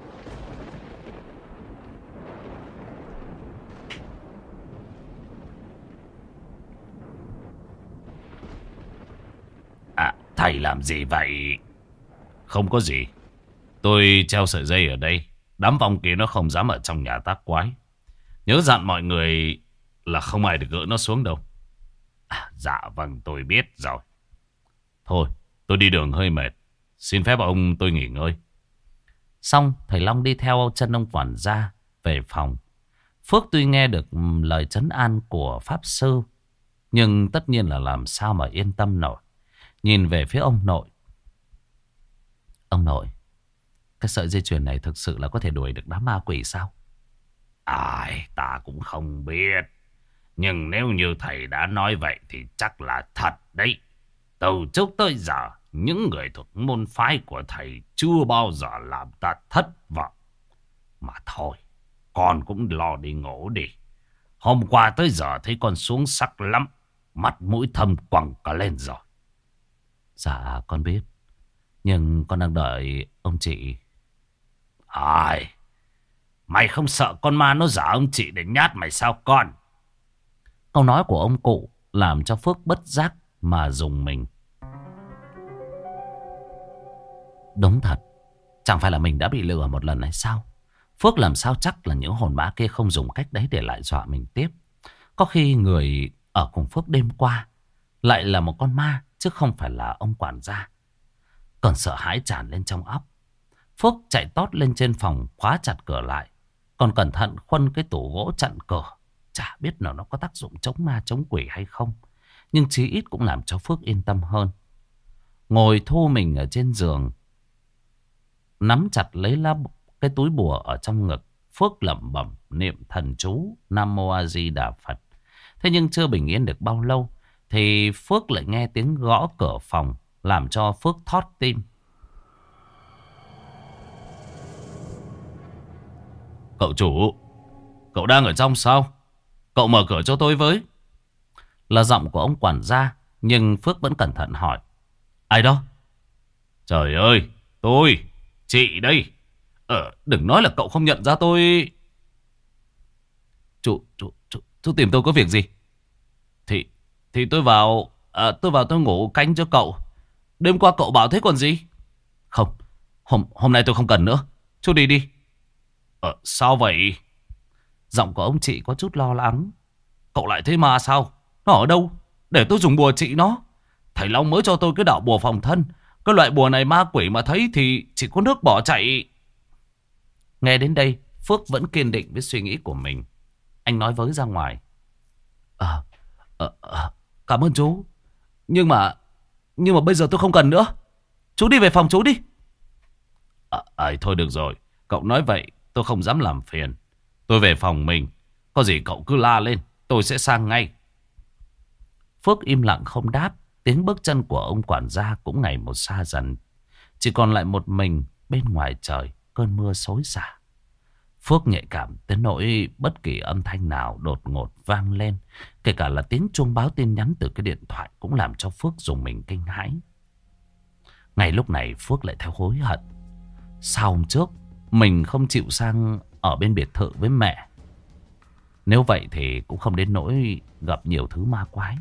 B: Thầy làm gì vậy? Không có gì. Tôi treo sợi dây ở đây. Đám vong kia nó không dám ở trong nhà tác quái. Nhớ dặn mọi người là không ai được gỡ nó xuống đâu. Dạ vâng, tôi biết rồi. Thôi, tôi đi đường hơi mệt. Xin phép ông tôi nghỉ ngơi.
A: Xong thầy Long đi theo chân ông quản gia về phòng. Phước tuy nghe được lời trấn an của pháp sư, nhưng tất nhiên là làm sao mà yên tâm nổi. Nhìn về phía ông nội. Ông nội, cái sợi dây chuyền này thực sự là có thể đuổi được đám ma quỷ sao?
B: Ai, ta cũng không biết. Nhưng nếu như thầy đã nói vậy thì chắc là thật đấy. Từ trước tới giờ, những người thuộc môn phái của thầy chưa bao giờ làm ta thất vọng. Mà thôi, con cũng lo đi ngủ đi. Hôm qua tới giờ thấy con xuống sắc lắm. Mắt mũi thâm quầng cả lên rồi.
A: Dạ con biết. Nhưng con đang đợi ông chị.
B: Ai, mày không sợ con ma nó giả ông chị để nhát mày sao con?
A: Câu nói của ông cụ làm cho Phước bất giác mà rùng mình. Đúng thật, chẳng phải là mình đã bị lừa một lần hay sao? Phước làm sao chắc là những hồn ma kia không dùng cách đấy để lại dọa mình tiếp. Có khi người ở cùng Phước đêm qua lại là một con ma, chứ không phải là ông quản gia. Còn sợ hãi tràn lên trong óc. Phước chạy tót lên trên phòng, khóa chặt cửa lại. Còn cẩn thận khuân cái tủ gỗ chặn cửa. Chả biết nào nó có tác dụng chống ma chống quỷ hay không, nhưng chí ít cũng làm cho Phước yên tâm hơn. Ngồi thu mình ở trên giường, nắm chặt lấy cái túi bùa ở trong ngực. Phước lẩm bẩm niệm thần chú Nam Mô A Di Đà Phật. Thế nhưng chưa bình yên được bao lâu thì Phước lại nghe tiếng gõ cửa phòng, làm cho Phước thót tim.
B: Cậu chủ, cậu đang ở trong sao? Cậu mở cửa cho tôi với.
A: Là giọng của ông quản gia, nhưng Phước vẫn cẩn thận hỏi. Ai đó?
B: Trời ơi, tôi, chị đây. Đừng nói là cậu không nhận ra tôi.
A: Chú tìm tôi có việc gì?
B: Thì tôi vào tôi ngủ canh cho cậu. Đêm qua cậu bảo thế còn gì?
A: Không, hôm nay tôi không cần nữa. Chú đi đi.
B: Sao vậy?
A: Giọng của ông chị có chút lo lắng.
B: Cậu lại thấy ma sao? Nó ở đâu? Để tôi dùng bùa trị nó. Thầy Long mới cho tôi cái đạo bùa phòng thân. Cái loại bùa này ma quỷ mà thấy thì chỉ có nước bỏ chạy.
A: Nghe đến đây, Phước vẫn kiên định với suy nghĩ của mình. Anh nói với ra ngoài.
B: Cảm ơn chú. Nhưng mà bây giờ tôi không cần nữa. Chú đi về phòng chú đi. Thôi được rồi. Cậu nói vậy tôi không dám làm phiền. Tôi về phòng mình. Có gì cậu cứ la lên, tôi sẽ sang ngay.
A: Phước im lặng không đáp. Tiếng bước chân của ông quản gia cũng ngày một xa dần. Chỉ còn lại một mình bên ngoài trời, cơn mưa xối xả. Phước nhạy cảm tới nỗi bất kỳ âm thanh nào đột ngột vang lên, kể cả là tiếng chuông báo tin nhắn từ cái điện thoại, cũng làm cho Phước dùng mình kinh hãi. Ngay lúc này Phước lại theo hối hận. Sao hôm trước mình không chịu sang ở bên biệt thự với mẹ? Nếu vậy thì cũng không đến nỗi gặp nhiều thứ ma quái.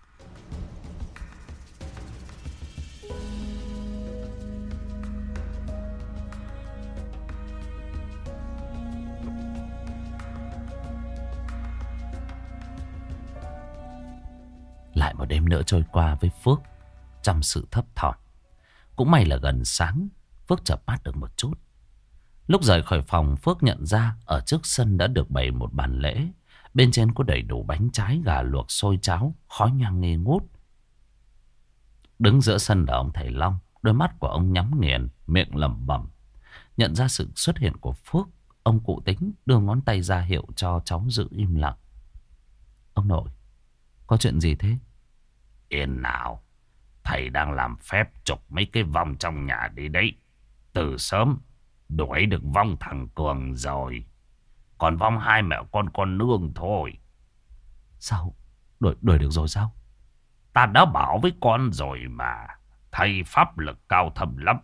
A: Lại một đêm nữa trôi qua với Phước trong sự thấp thỏm. Cũng may là gần sáng, Phước chợp mắt được một chút. Lúc rời khỏi phòng, Phước nhận ra ở trước sân đã được bày một bàn lễ. Bên trên có đầy đủ bánh trái, gà luộc, xôi cháo, khói nhang nghi ngút. Đứng giữa sân là ông thầy Long. Đôi mắt của ông nhắm nghiền, miệng lẩm bẩm. Nhận ra sự xuất hiện của Phước, ông cụ Tính đưa ngón tay ra hiệu cho cháu giữ im lặng. Ông nội, có chuyện gì thế?
B: Yên nào, thầy đang làm phép trục mấy cái vong trong nhà đi đấy. Từ sớm đuổi được vong thằng Cường rồi. Còn vong hai mẹ con nương thôi.
A: Sao? Đuổi được rồi sao?
B: Ta đã bảo với con rồi mà. Thầy pháp lực cao thâm lắm.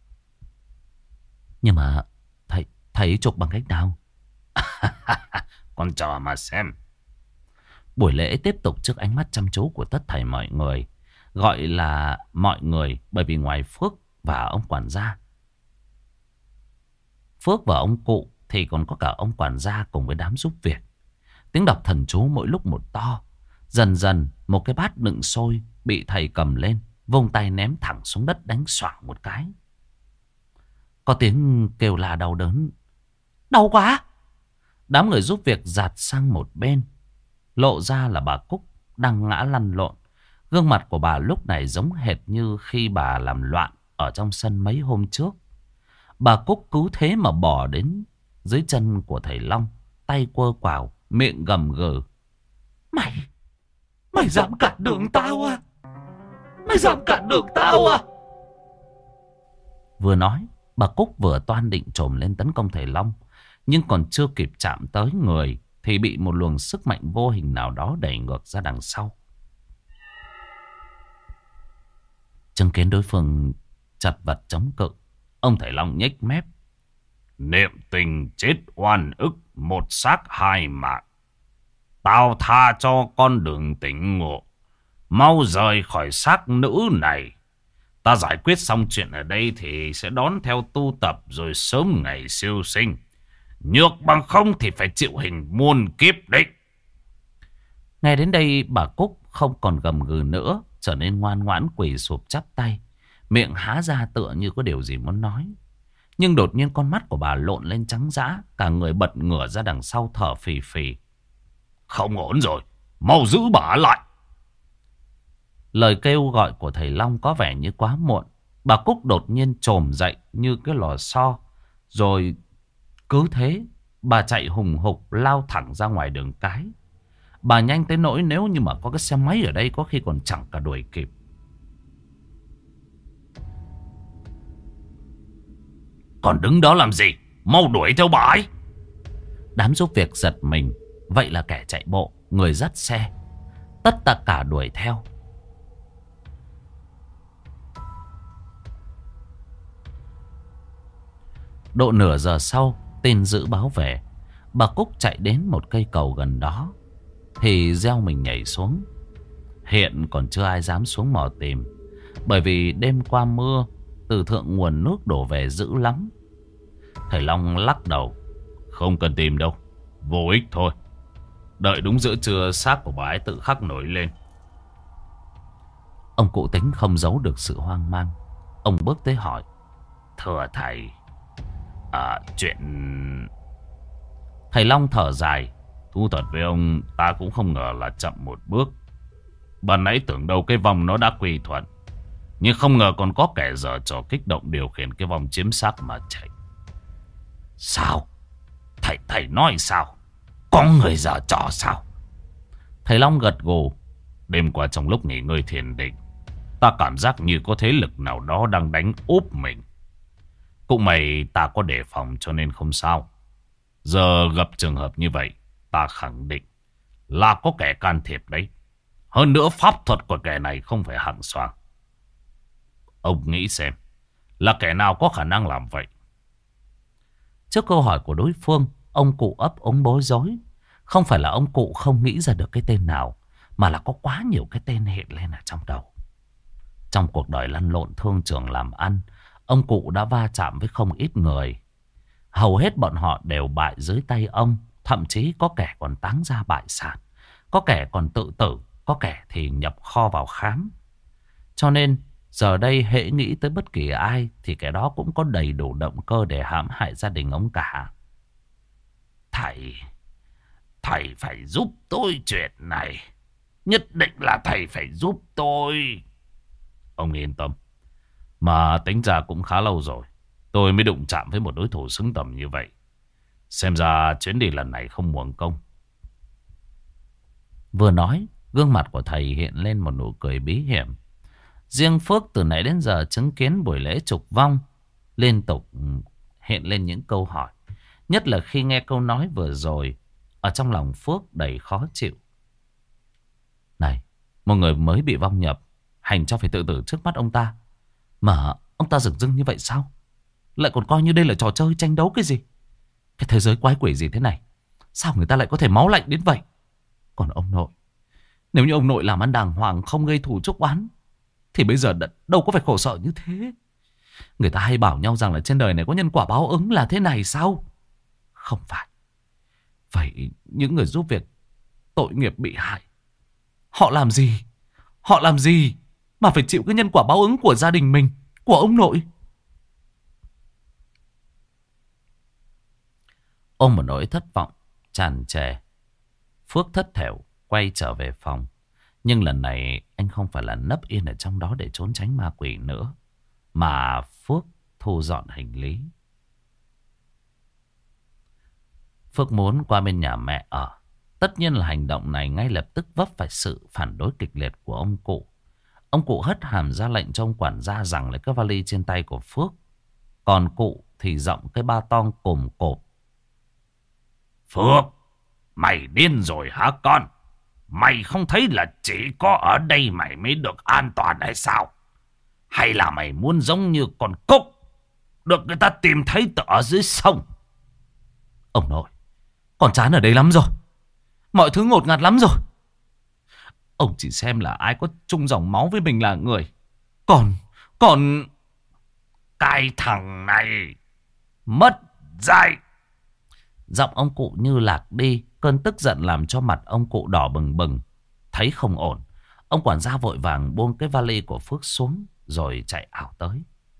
A: Nhưng mà thầy trục bằng cách nào?
B: Con chờ mà xem.
A: Buổi lễ tiếp tục trước ánh mắt chăm chú của tất thảy mọi người. Gọi là mọi người bởi vì ngoài Phước và ông quản gia, Phước và ông cụ, thì còn có cả ông quản gia cùng với đám giúp việc. Tiếng đọc thần chú mỗi lúc một to. Dần dần một cái bát đựng xôi bị thầy cầm lên, vung tay ném thẳng xuống đất, đánh xoảng một cái. Có tiếng kêu la đau đớn. Đau quá! Đám người giúp việc giạt sang một bên, lộ ra là bà Cúc đang ngã lăn lộn. Gương mặt của bà lúc này giống hệt như khi bà làm loạn ở trong sân mấy hôm trước. Bà Cúc cứ thế mà bỏ đến dưới chân của thầy Long, tay quơ quào, miệng gầm gừ. Mày dám cản đường tao à? Mày dám cản đường tao à? Vừa nói, bà Cúc vừa toan định trồm lên tấn công thầy Long, nhưng còn chưa kịp chạm tới người thì bị một luồng sức mạnh vô hình nào đó đẩy ngược ra đằng sau. Chứng kiến đối phương chật vật chống cự, ông thầy Long nhếch mép. Niệm tình chết oan ức, một xác hai mạng. Tao tha cho con đường tỉnh ngộ. Mau rời khỏi xác nữ này. Ta giải quyết xong chuyện ở đây thì sẽ đón theo tu tập rồi sớm ngày siêu sinh. Nhược bằng không thì phải chịu hình muôn kiếp đấy. Nghe đến đây bà Cúc không còn gầm gừ nữa, trở nên ngoan ngoãn quỳ sụp chắp tay, miệng há ra tựa như có điều gì muốn nói. Nhưng đột nhiên con mắt của bà lộn lên trắng dã, cả người bật ngửa ra đằng sau thở phì phì. Không ổn rồi, mau giữ bà lại. Lời kêu gọi của thầy Long có vẻ như quá muộn. Bà Cúc đột nhiên trồm dậy như cái lò xo, rồi cứ thế bà chạy hùng hục lao thẳng ra ngoài đường cái. Bà nhanh tới nỗi nếu như mà có cái xe máy ở đây có khi còn chẳng cả đuổi kịp. Còn đứng đó làm gì? Mau đuổi theo bà ấy. Đám giúp việc giật mình. Vậy là kẻ chạy bộ, người dắt xe, tất cả đuổi theo. Độ nửa giờ sau, tin dữ báo về. Bà Cúc chạy đến một cây cầu gần đó thì reo mình nhảy xuống. Hiện còn chưa ai dám xuống mò tìm, bởi vì đêm qua mưa từ thượng nguồn nước đổ về dữ lắm. Thầy Long lắc đầu. Không cần tìm đâu, vô ích thôi. Đợi đúng giữa trưa xác của bà ấy tự khắc nổi lên. Ông cụ Tính không giấu được sự hoang mang. Ông bước tới hỏi. Thưa thầy, chuyện... Thầy Long thở dài. Thú thật với ông, ta cũng không ngờ là chậm một bước. Ban nãy tưởng đâu cái vòng nó đã quy thuận, nhưng không ngờ còn có kẻ giở trò kích động điều khiển cái vòng chiếm xác mà chạy. Sao? Thầy nói sao? Có người giở trò sao? Thầy Long gật gù. Đêm qua trong lúc nghỉ ngơi thiền định, ta cảm giác như có thế lực nào đó đang đánh úp mình. Cũng may ta có đề phòng cho nên không sao. Giờ gặp trường hợp như vậy, ta khẳng định là có kẻ can thiệp đấy. Hơn nữa pháp thuật của kẻ này không phải hạng soàng. Ông nghĩ xem, là kẻ nào có khả năng làm vậy? Trước câu hỏi của đối phương, ông cụ ấp ống bối rối. Không phải là ông cụ không nghĩ ra được cái tên nào, mà là có quá nhiều cái tên hiện lên ở trong đầu. Trong cuộc đời lăn lộn thương trường làm ăn, ông cụ đã va chạm với không ít người. Hầu hết bọn họ đều bại dưới tay ông. Thậm chí có kẻ còn táng ra bại sản, có kẻ còn tự tử, có kẻ thì nhập kho vào khám. Cho nên giờ đây hễ nghĩ tới bất kỳ ai thì kẻ đó cũng có đầy đủ động cơ để hãm hại gia đình ông cả. Thầy phải giúp tôi chuyện này. Nhất định là thầy phải giúp tôi. Ông yên tâm. Mà tính ra cũng khá lâu rồi tôi mới đụng chạm với một đối thủ xứng tầm như vậy. Xem ra chuyến đi lần này không uổng công. Vừa nói, gương mặt của thầy hiện lên một nụ cười bí hiểm. Riêng Phước từ nãy đến giờ chứng kiến buổi lễ trục vong, liên tục hiện lên những câu hỏi. Nhất là khi nghe câu nói vừa rồi, ở trong lòng Phước đầy khó chịu. Này, một người mới bị vong nhập, hành cho phải tự tử trước mắt ông ta, mà ông ta dửng dưng như vậy sao? Lại còn coi như đây là trò chơi tranh đấu cái gì? Cái thế giới quái quỷ gì thế này? Sao người ta lại có thể máu lạnh đến vậy? Còn ông nội, nếu như ông nội làm ăn đàng hoàng, không gây thù chuốc oán, thì bây giờ đâu có phải khổ sở như thế. Người ta hay bảo nhau rằng là trên đời này có nhân quả báo ứng là thế này sao? Không phải. Vậy những người giúp việc tội nghiệp bị hại, Họ làm gì? Họ làm gì mà phải chịu cái nhân quả báo ứng của gia đình mình, của ông nội?
B: Ôm một nỗi thất vọng tràn trề, Phước thất thểu quay trở về phòng. Nhưng lần này anh không phải là nấp yên ở trong đó để trốn tránh ma quỷ nữa, mà Phước thu dọn hành lý. Phước muốn qua bên nhà mẹ ở. Tất nhiên là hành động này ngay lập tức vấp phải sự phản đối kịch liệt của ông cụ. Ông cụ hất hàm ra lệnh cho ông quản gia giằng lấy cái vali trên tay của Phước. Còn cụ thì giọng cái ba tong cồm cộp.
C: Phước, mày điên rồi hả con? Mày không thấy là chỉ có ở đây mày mới được an toàn hay sao? Hay là mày muốn giống như con Cúc, được người ta tìm thấy ở dưới sông?
A: Ông nội, con chán ở đây lắm rồi. Mọi thứ ngột ngạt lắm rồi. Ông chỉ xem là ai có chung dòng máu với mình là người. Còn...
C: Cái thằng này mất dạy.
B: Giọng ông cụ như lạc đi. Cơn tức giận làm cho mặt ông cụ đỏ bừng bừng. Thấy không ổn, ông quản gia vội vàng buông cái vali của Phước xuống rồi chạy ảo tới.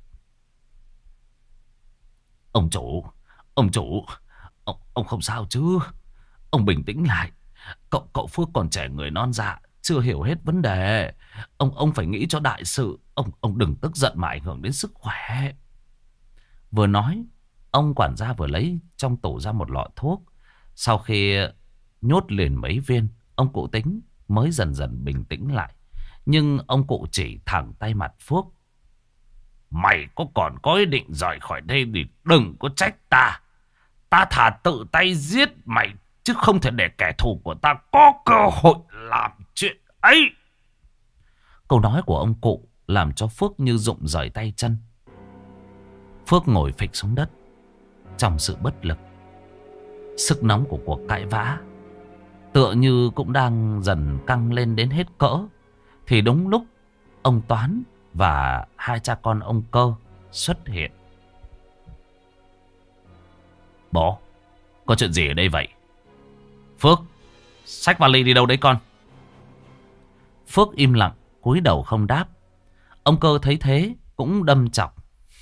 A: Ông chủ, ông không sao chứ? Ông bình tĩnh lại. Cậu Phước còn trẻ người non dạ, chưa hiểu hết vấn đề. Ông phải nghĩ cho đại sự. Ông đừng tức giận mà ảnh hưởng đến sức khỏe.
B: Vừa nói, ông quản gia vừa lấy trong tủ ra một lọ thuốc. Sau khi nhốt liền mấy viên, ông cụ tính mới dần dần bình tĩnh lại. Nhưng ông cụ chỉ thẳng tay mặt Phước.
C: Mày còn có ý định rời khỏi đây thì đừng có trách ta. Ta thà tự tay giết mày, chứ không thể để kẻ thù của ta có cơ hội làm chuyện ấy.
B: Câu nói của ông cụ làm cho Phước như rụng rời tay chân. Phước ngồi phịch xuống đất trong sự bất lực. Sức nóng của cuộc cãi vã tựa như cũng đang dần căng lên đến hết cỡ. Thì đúng lúc ông Toán và hai cha con ông Cơ xuất hiện.
A: Bố, có chuyện gì ở đây vậy? Phước, xách vali đi đâu đấy con?
B: Phước im lặng, cúi đầu không đáp. Ông Cơ thấy thế cũng đâm chọc.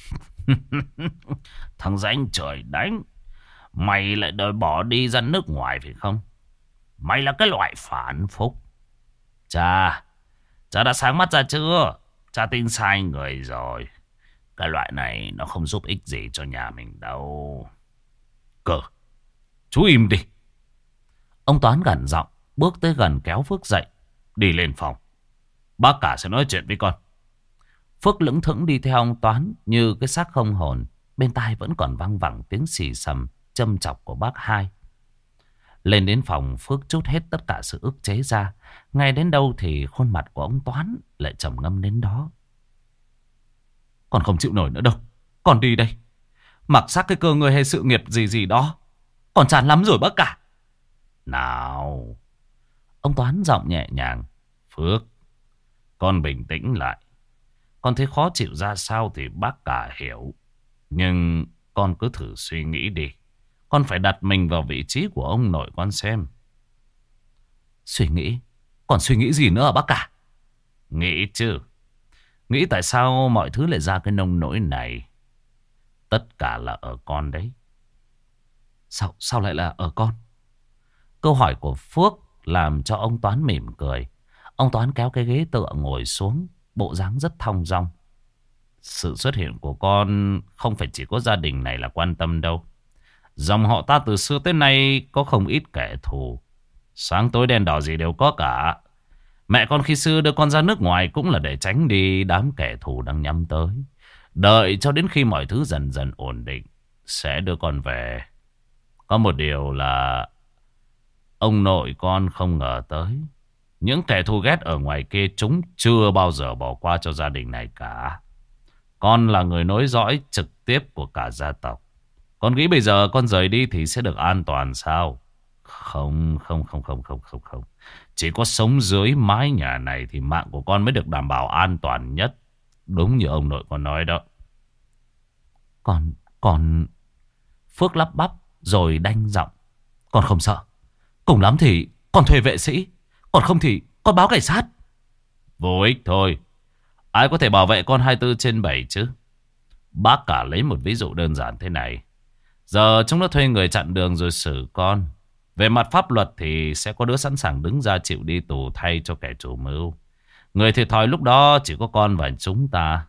C: Thằng danh trời đánh, mày lại đòi bỏ đi ra nước ngoài phải không? Mày là cái loại phản phúc. Cha đã sáng mắt ra chưa? Cha tin sai người rồi. Cái loại này nó không giúp ích gì cho nhà mình đâu.
A: Cơ, chú im đi.
B: Ông Toán gằn giọng, bước tới gần kéo Phước dậy.
A: Đi lên phòng, bác cả sẽ nói chuyện với con.
B: Phước lững thững đi theo ông Toán như cái xác không hồn. Bên tai vẫn còn văng vẳng tiếng xì xầm châm chọc của bác hai. Lên đến phòng, Phước trút hết tất cả sự ức chế ra. Ngay đến đâu thì khuôn mặt của ông Toán lại trầm ngâm đến đó.
A: Con không chịu nổi nữa đâu. Con đi đây. Mặc xác cái cơ ngơi hay sự nghiệp gì đó. Con chán lắm rồi bác cả.
C: Nào.
B: Ông Toán giọng nhẹ nhàng.
C: Phước, con bình tĩnh lại. Con thấy khó chịu ra sao thì bác cả hiểu. Nhưng con cứ thử suy nghĩ đi. Con phải đặt mình vào vị trí của ông nội con xem.
A: Suy nghĩ? Còn suy nghĩ gì nữa hả bác cả?
C: Nghĩ chứ. Nghĩ tại sao mọi thứ lại ra cái nông nỗi này. Tất cả là ở con đấy.
A: Sao lại là ở con?
B: Câu hỏi của Phước làm cho ông Toán mỉm cười. Ông Toán kéo cái ghế tựa ngồi xuống, bộ dáng rất thong dong.
C: Sự xuất hiện của con không phải chỉ có gia đình này là quan tâm đâu. Dòng họ ta từ xưa tới nay có không ít kẻ thù. Sáng tối đen đỏ gì đều có cả. Mẹ con khi xưa đưa con ra nước ngoài cũng là để tránh đi đám kẻ thù đang nhắm tới. Đợi cho đến khi mọi thứ dần dần ổn định, sẽ đưa con về. Có một điều là ông nội con không ngờ tới. Những kẻ thù ghét ở ngoài kia chúng chưa bao giờ bỏ qua cho gia đình này cả. Con là người nối dõi trực tiếp của cả gia tộc. Con nghĩ bây giờ con rời đi thì sẽ được an toàn sao? Không. Chỉ có sống dưới mái nhà này thì mạng của con mới được đảm bảo an toàn nhất. Đúng như ông nội con nói đó.
B: Còn... Phước lắp bắp rồi đanh giọng. Con không sợ. Cùng lắm thì con thuê vệ sĩ. Còn không thì Con báo cảnh sát.
C: Vô ích thôi. Ai có thể bảo vệ con 24/7 chứ? Bác cả lấy một ví dụ đơn giản thế này. Giờ chúng nó thuê người chặn đường rồi xử con. Về mặt pháp luật thì sẽ có đứa sẵn sàng đứng ra chịu đi tù thay cho kẻ chủ mưu. Người thiệt thòi lúc đó chỉ có con và chúng ta.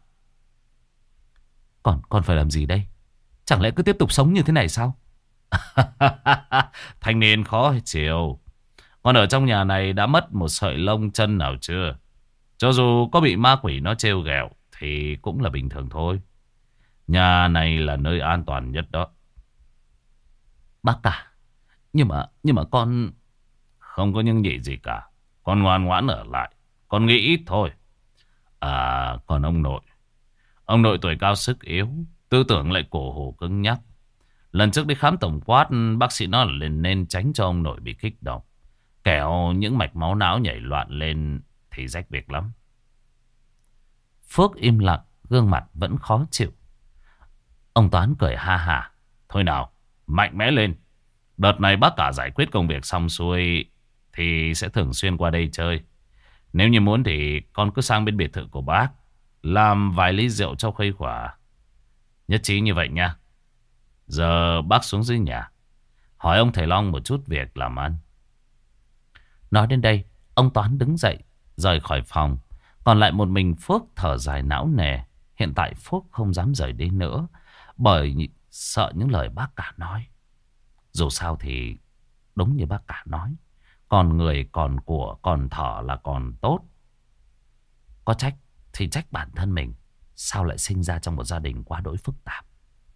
B: Con phải làm gì đây? Chẳng lẽ cứ tiếp tục sống như thế này sao?
C: Thanh niên khó chịu. Con ở trong nhà này đã mất một sợi lông chân nào chưa? Cho dù có bị ma quỷ nó trêu ghẹo thì cũng là bình thường thôi. Nhà này là nơi an toàn nhất đó.
B: Bác cả, nhưng mà con...
C: Không có những nhị gì cả. Con ngoan ngoãn ở lại. Con nghĩ ít thôi. À, còn ông nội. Ông nội tuổi cao sức yếu, tư tưởng lại cổ hủ cứng nhắc. Lần trước đi khám tổng quát, bác sĩ nói là nên tránh cho ông nội bị kích động. Kẻo những mạch máu não nhảy loạn lên thì rách việc lắm.
B: Phước im lặng, gương mặt vẫn khó chịu.
C: Ông Toán cười ha hả. Thôi nào, mạnh mẽ lên. Đợt này bác cả giải quyết công việc xong xuôi thì sẽ thường xuyên qua đây chơi. Nếu như muốn thì con cứ sang bên biệt thự của bác, làm vài ly rượu cho khuây khỏa. Nhất trí như vậy nha. Giờ bác xuống dưới nhà, hỏi ông thầy Long một chút việc làm ăn.
B: Nói đến đây, ông Toán đứng dậy, rời khỏi phòng. Còn lại một mình Phước thở dài não nề. Hiện tại Phước không dám rời đi nữa, bởi sợ những lời bác cả nói. Dù sao thì đúng như bác cả nói, còn người, còn của, còn thở là còn tốt. Có trách thì trách bản thân mình, sao lại sinh ra trong một gia đình quá đỗi phức tạp.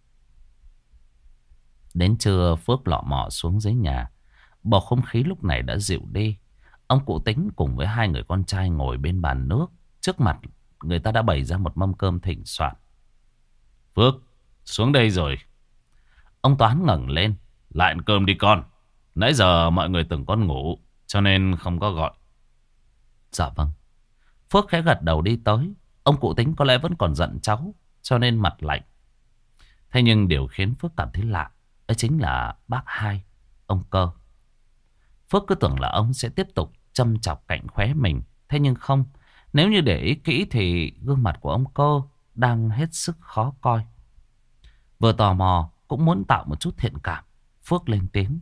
B: Đến trưa Phước lọ mọ xuống dưới nhà. Bầu không khí lúc này đã dịu đi. Ông cụ Tính cùng với hai người con trai ngồi bên bàn nước. Trước mặt người ta đã bày ra một mâm cơm thịnh soạn.
C: Phước, xuống đây rồi.
B: Ông Toán ngẩng lên.
C: Lại ăn cơm đi con. Nãy giờ mọi người tưởng con ngủ, cho nên không có gọi.
B: Dạ vâng. Phước khẽ gật đầu đi tới. Ông cụ Tính có lẽ vẫn còn giận cháu, cho nên mặt lạnh. Thế nhưng điều khiến Phước cảm thấy lạ, đó chính là bác hai, ông Cơ. Phước cứ tưởng là ông sẽ tiếp tục châm chọc cạnh khóe mình. Thế nhưng không. Nếu như để ý kỹ thì gương mặt của ông Cơ đang hết sức khó coi. Vừa tò mò cũng muốn tạo một chút thiện cảm, Phước lên tiếng.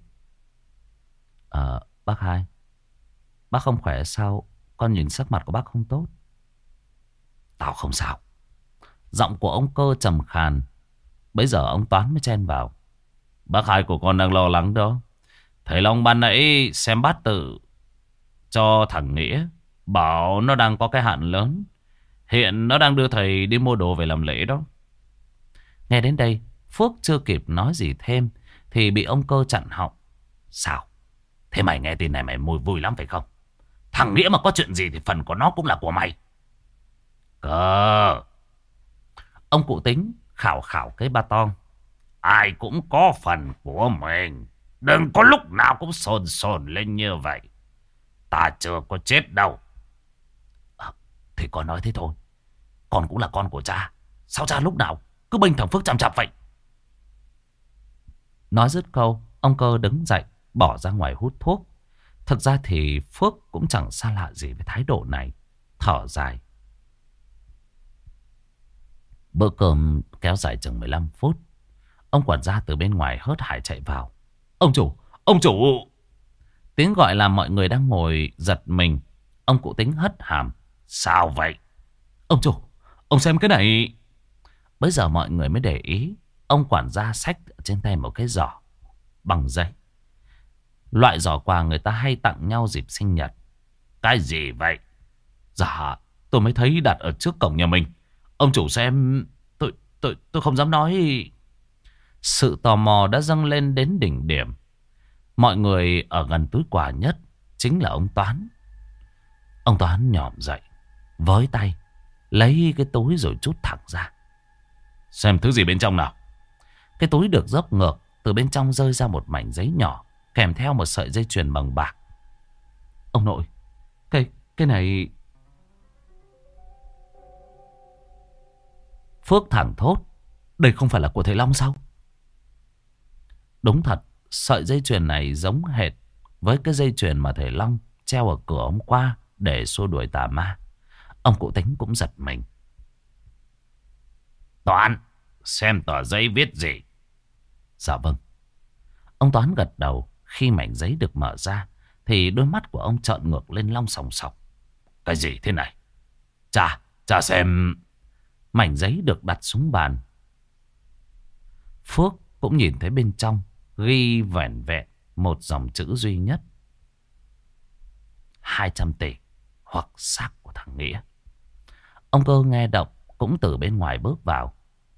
B: Bác hai, bác không khỏe sao? Con nhìn sắc mặt của bác không tốt.
C: Tao không sao.
B: Giọng của ông Cơ trầm khàn. Bây giờ ông Toán mới chen vào.
C: Bác hai của con đang lo lắng đó. Thầy Long ban nãy xem bát tự cho thằng Nghĩa, bảo nó đang có cái hạn lớn. Hiện nó đang đưa thầy đi mua đồ về làm lễ đó.
B: Nghe đến đây, Phước chưa kịp nói gì thêm thì bị ông Cơ chặn họng.
C: Sao? Thế mày nghe tin này mày vui lắm phải không? Thằng Nghĩa mà có chuyện gì thì phần của nó cũng là của mày. Cơ.
B: Ông cụ Tính khảo khảo cái ba tong.
C: Ai cũng có phần của mình. Đừng có lúc nào cũng sồn lên như vậy. Ta chưa có chết đâu.
B: Thì con nói thế thôi. Con cũng là con của cha. Sao cha lúc nào cứ bênh thằng Phước chằm chằm vậy? Nói dứt câu, ông Cơ đứng dậy bỏ ra ngoài hút thuốc. Thực ra thì Phước cũng chẳng xa lạ gì với thái độ này. Thở dài. Bữa cơm kéo dài chừng 15 phút. Ông quản gia từ bên ngoài hớt hải chạy vào. Ông chủ! Ông chủ! Tiếng gọi làm mọi người đang ngồi giật mình. Ông cụ Tính hất hàm.
C: Sao vậy?
B: Ông chủ! Ông xem cái này! Bây giờ mọi người mới để ý. Ông quản gia xách trên tay một cái giỏ bằng giấy. Loại giỏ quà người ta hay tặng nhau dịp sinh nhật.
C: Cái gì vậy?
B: Dạ, tôi mới thấy đặt ở trước cổng nhà mình. Ông chủ xem... Tôi không dám nói. Sự tò mò đã dâng lên đến đỉnh điểm. Mọi người ở gần túi quà nhất chính là ông Toán. Ông Toán nhòm dậy, với tay lấy cái túi rồi trút thẳng ra.
C: Xem thứ gì bên trong nào.
B: Cái túi được dốc ngược. Từ bên trong rơi ra một mảnh giấy nhỏ, kèm theo một sợi dây chuyền bằng bạc. Ông nội, cái này... Phước thẳng thốt. Đây không phải là của thầy Long sao? Đúng thật, sợi dây chuyền này giống hệt với cái dây chuyền mà thầy Long treo ở cửa hôm qua.
A: để xua đuổi tà ma. Ông cụ Tính cũng giật mình.
C: Toán, xem tờ giấy viết gì.
A: Dạ vâng. Ông Toán gật đầu. Khi mảnh giấy được mở ra thì đôi mắt của ông trợn ngược lên long sòng sọc.
C: Cái gì thế này? Cha xem.
A: Mảnh giấy được đặt xuống bàn. Phước cũng nhìn thấy bên trong ghi vẻn vẹn một dòng chữ duy nhất: 200 tỷ hoặc xác của thằng Nghĩa. Ông Cơ nghe động cũng từ bên ngoài bước vào.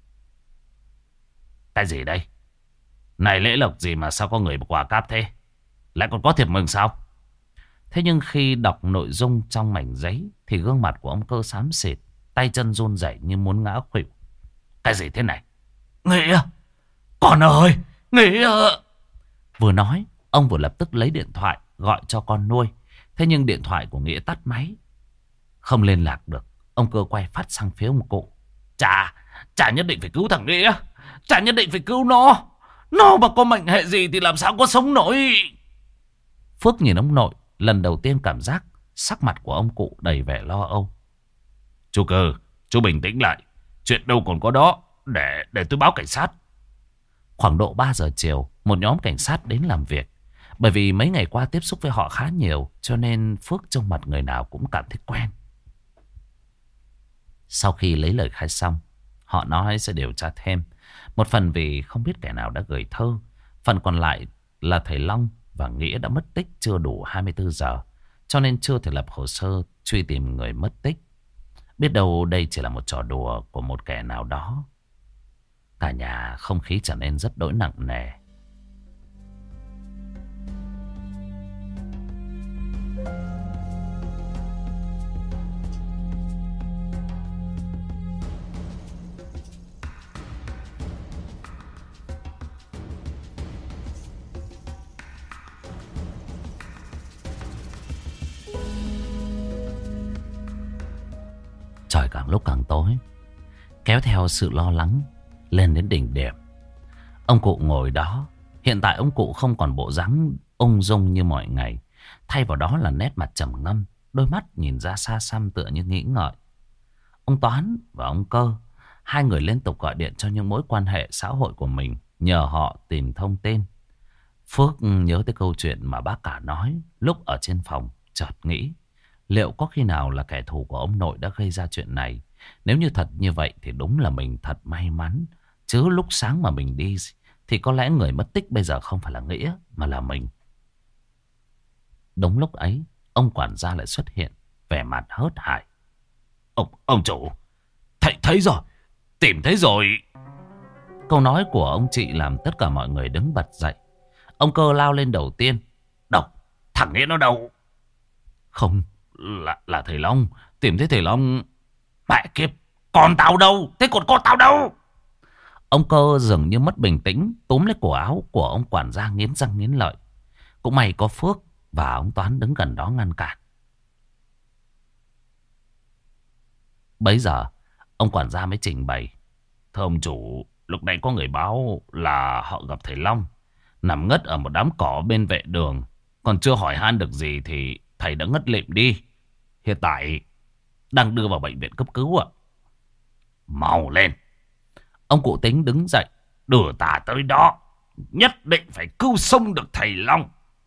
C: Cái gì đây? Này lễ lộc gì mà sao có người quà cáp thế? Lại còn có thiệp mừng sao?
A: Thế nhưng khi đọc nội dung trong mảnh giấy thì gương mặt của ông Cơ xám xịt, tay chân run rẩy như muốn ngã khuỵu.
C: Cái gì thế này? Nghĩa! Con ơi! Nghĩa!
A: Vừa nói, ông vừa lập tức lấy điện thoại gọi cho con nuôi. Thế nhưng điện thoại của Nghĩa tắt máy, không liên lạc được. Ông Cơ quay phát sang phía ông cụ.
C: Chả nhất định phải cứu thằng Nghĩa. Chả nhất định phải cứu nó. Nó mà có mệnh hệ gì thì làm sao có sống nổi.
A: Phước nhìn ông nội, lần đầu tiên cảm giác sắc mặt của ông cụ đầy vẻ lo âu.
C: Chú Cơ, chú bình tĩnh lại. Chuyện đâu còn có đó. Để tôi báo cảnh sát.
A: Khoảng độ 3 giờ chiều, một nhóm cảnh sát đến làm việc. Bởi vì mấy ngày qua tiếp xúc với họ khá nhiều, cho nên Phước trông mặt người nào cũng cảm thấy quen. Sau khi lấy lời khai xong, họ nói sẽ điều tra thêm. Một phần vì không biết kẻ nào đã gửi thơ. Phần còn lại là thầy Long và Nghĩa đã mất tích chưa đủ 24 giờ. Cho nên chưa thể lập hồ sơ truy tìm người mất tích. Biết đâu đây chỉ là một trò đùa của một kẻ nào đó. Cả nhà không khí trở nên rất đỗi nặng nề. Trời càng lúc càng tối, kéo theo sự lo lắng lên đến đỉnh điểm. Ông cụ ngồi đó. Hiện tại ông cụ không còn bộ dáng ung dung như mọi ngày. Thay vào đó là nét mặt trầm ngâm, đôi mắt nhìn ra xa xăm tựa như nghĩ ngợi. Ông Toán và ông Cơ, hai người liên tục gọi điện cho những mối quan hệ xã hội của mình, nhờ họ tìm thông tin. Phước nhớ tới câu chuyện mà bác cả nói lúc ở trên phòng, chợt nghĩ liệu có khi nào là kẻ thù của ông nội đã gây ra chuyện này. Nếu như thật như vậy thì đúng là mình thật may mắn. Chứ lúc sáng mà mình đi thì có lẽ người mất tích bây giờ không phải là Nghĩa mà là mình. Đúng lúc ấy, ông quản gia lại xuất hiện, vẻ mặt hớt hải.
C: Ông chủ, thấy rồi, tìm thấy rồi.
A: Câu nói của ông chị làm tất cả mọi người đứng bật dậy. Ông Cơ lao lên đầu tiên.
C: Đâu, thằng Nghĩa nó đâu?
A: Không,
C: là thầy Long. Tìm thấy thầy Long. Mẹ kiếp, còn tao đâu? Thế còn con tao đâu?
A: Ông Cơ dường như mất bình tĩnh, túm lấy cổ áo của ông quản gia nghiến răng nghiến lợi. Cũng may có Phước và ông Toán đứng gần đó ngăn cản. Bấy giờ ông quản gia mới trình bày.
C: Thưa ông chủ, lúc nãy có người báo là họ gặp thầy Long nằm ngất ở một đám cỏ bên vệ đường. Còn chưa hỏi han được gì thì thầy đã ngất lịm đi. Hiện tại đang đưa vào bệnh viện cấp cứu ạ. Mau lên.
A: Ông cụ Tính đứng dậy.
C: Đưa ta tới đó. Nhất định phải cứu sống được thầy Long.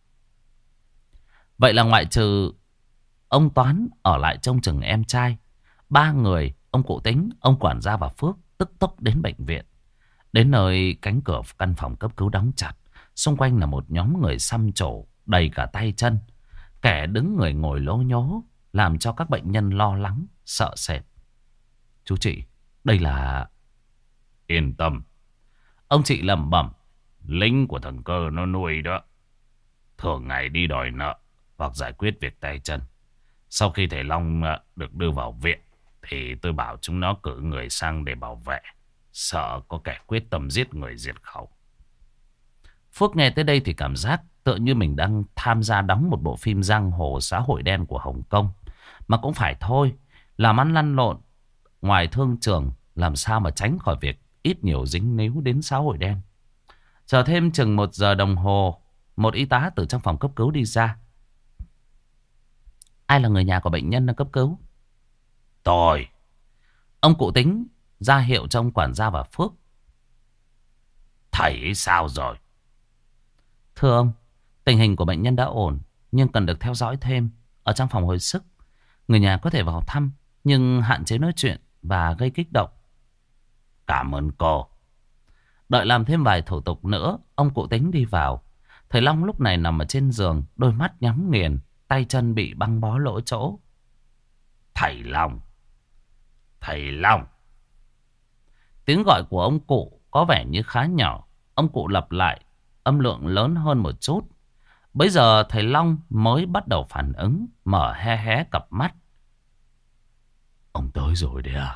A: Vậy là ngoại trừ ông Toán ở lại trông chừng em trai, ba người, ông cụ Tính, ông quản gia và Phước tức tốc đến bệnh viện. Đến nơi cánh cửa căn phòng cấp cứu đóng chặt. Xung quanh là một nhóm người xăm trổ đầy cả tay chân. Kẻ đứng người ngồi lố nhố, làm cho các bệnh nhân lo lắng, sợ sệt. Chú chị, đây là...
C: Yên tâm.
A: Ông chị lẩm bẩm.
C: Lính của thằng Cơ nó nuôi đó. Thường ngày đi đòi nợ hoặc giải quyết việc tay chân. Sau khi thầy Long được đưa vào viện thì tôi bảo chúng nó cử người sang để bảo vệ. Sợ có kẻ quyết tâm giết người diệt khẩu.
A: Phước nghe tới đây thì cảm giác tựa như mình đang tham gia đóng một bộ phim giang hồ xã hội đen của Hồng Kông. Mà cũng phải thôi, làm ăn lăn lộn ngoài thương trường, làm sao mà tránh khỏi việc ít nhiều dính níu đến xã hội đen. Chờ thêm chừng 1 giờ đồng hồ, một y tá từ trong phòng cấp cứu đi ra. Ai là người nhà của bệnh nhân đang cấp cứu?
C: Tôi.
A: Ông cụ Tính ra hiệu cho ông quản gia và Phước.
C: Thầy ấy sao rồi?
A: Thưa ông, tình hình của bệnh nhân đã ổn, nhưng cần được theo dõi thêm. Ở trong phòng hồi sức, người nhà có thể vào thăm, nhưng hạn chế nói chuyện và gây kích động.
C: Cảm ơn cô.
A: Đợi làm thêm vài thủ tục nữa, ông cụ Tính đi vào. Thầy Long lúc này nằm ở trên giường, đôi mắt nhắm nghiền, tay chân bị băng bó lỗ chỗ.
C: Thầy Long. Thầy Long.
A: Tiếng gọi của ông cụ có vẻ như khá nhỏ. Ông cụ lặp lại, âm lượng lớn hơn một chút. Bây giờ thầy Long mới bắt đầu phản ứng, mở hé hé cặp mắt.
C: Ông tới rồi đấy à?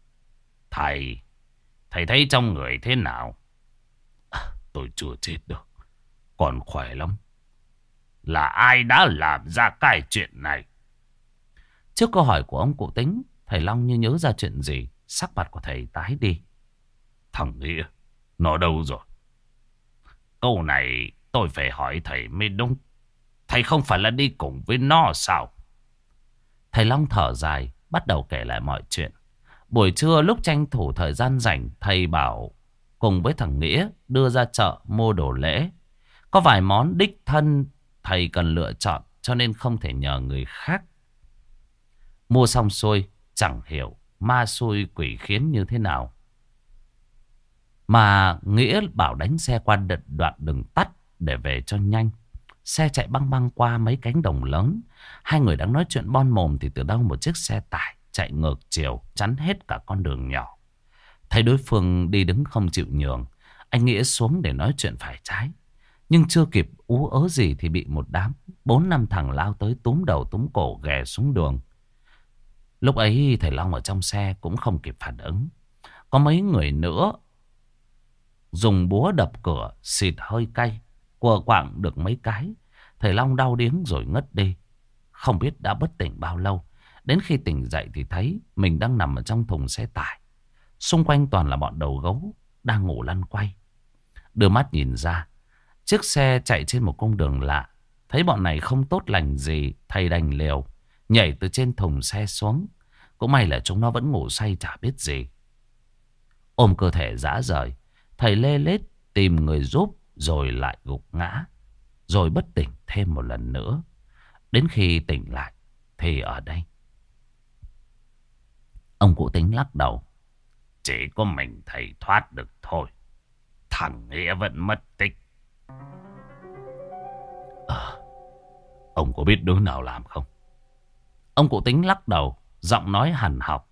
C: Thầy thấy trong người thế nào? Tôi chưa chết được, còn khỏe lắm. Là ai đã làm ra cái chuyện này?
A: Trước câu hỏi của ông cụ Tính, thầy Long như nhớ ra chuyện gì. Sắc mặt của thầy tái đi.
C: Thằng Nghĩa, nó đâu rồi? Câu này tôi phải hỏi thầy mới đúng. Thầy không phải là đi cùng với nó sao?
A: Thầy Long thở dài, bắt đầu kể lại mọi chuyện. Buổi trưa lúc tranh thủ thời gian rảnh, thầy bảo cùng với thằng Nghĩa đưa ra chợ mua đồ lễ. Có vài món đích thân thầy cần lựa chọn, cho nên không thể nhờ người khác. Mua xong xuôi, chẳng hiểu ma xui quỷ khiến như thế nào, mà Nghĩa bảo đánh xe qua đoạn đường tắt để về cho nhanh. Xe chạy băng băng qua mấy cánh đồng lớn. Hai người đang nói chuyện bon mồm thì từ đâu một chiếc xe tải chạy ngược chiều chắn hết cả con đường nhỏ. Thấy đối phương đi đứng không chịu nhường, anh Nghĩa xuống để nói chuyện phải trái. Nhưng chưa kịp ú ớ gì thì bị một đám 4-5 thằng lao tới túm đầu túm cổ ghè xuống đường. Lúc ấy thầy Long ở trong xe cũng không kịp phản ứng. Có mấy người nữa dùng búa đập cửa, xịt hơi cay, quờ quạng được mấy cái. Thầy Long đau điếng rồi ngất đi. Không biết đã bất tỉnh bao lâu. Đến khi tỉnh dậy thì thấy mình đang nằm ở trong thùng xe tải. Xung quanh toàn là bọn đầu gấu đang ngủ lăn quay. Đưa mắt nhìn ra, chiếc xe chạy trên một cung đường lạ. Thấy bọn này không tốt lành gì, thầy đành liều nhảy từ trên thùng xe xuống. Cũng may là chúng nó vẫn ngủ say chả biết gì. Ôm cơ thể rã rời, thầy lê lết tìm người giúp rồi lại gục ngã. Rồi bất tỉnh thêm một lần nữa. Đến khi tỉnh lại thì ở đây. Ông cụ Tính lắc đầu.
C: Chỉ có mình thầy thoát được thôi. Thằng Nghĩa vẫn mất tích.
B: Ông có biết đứa nào làm không?
A: Ông cụ Tính lắc đầu, giọng nói hằn học.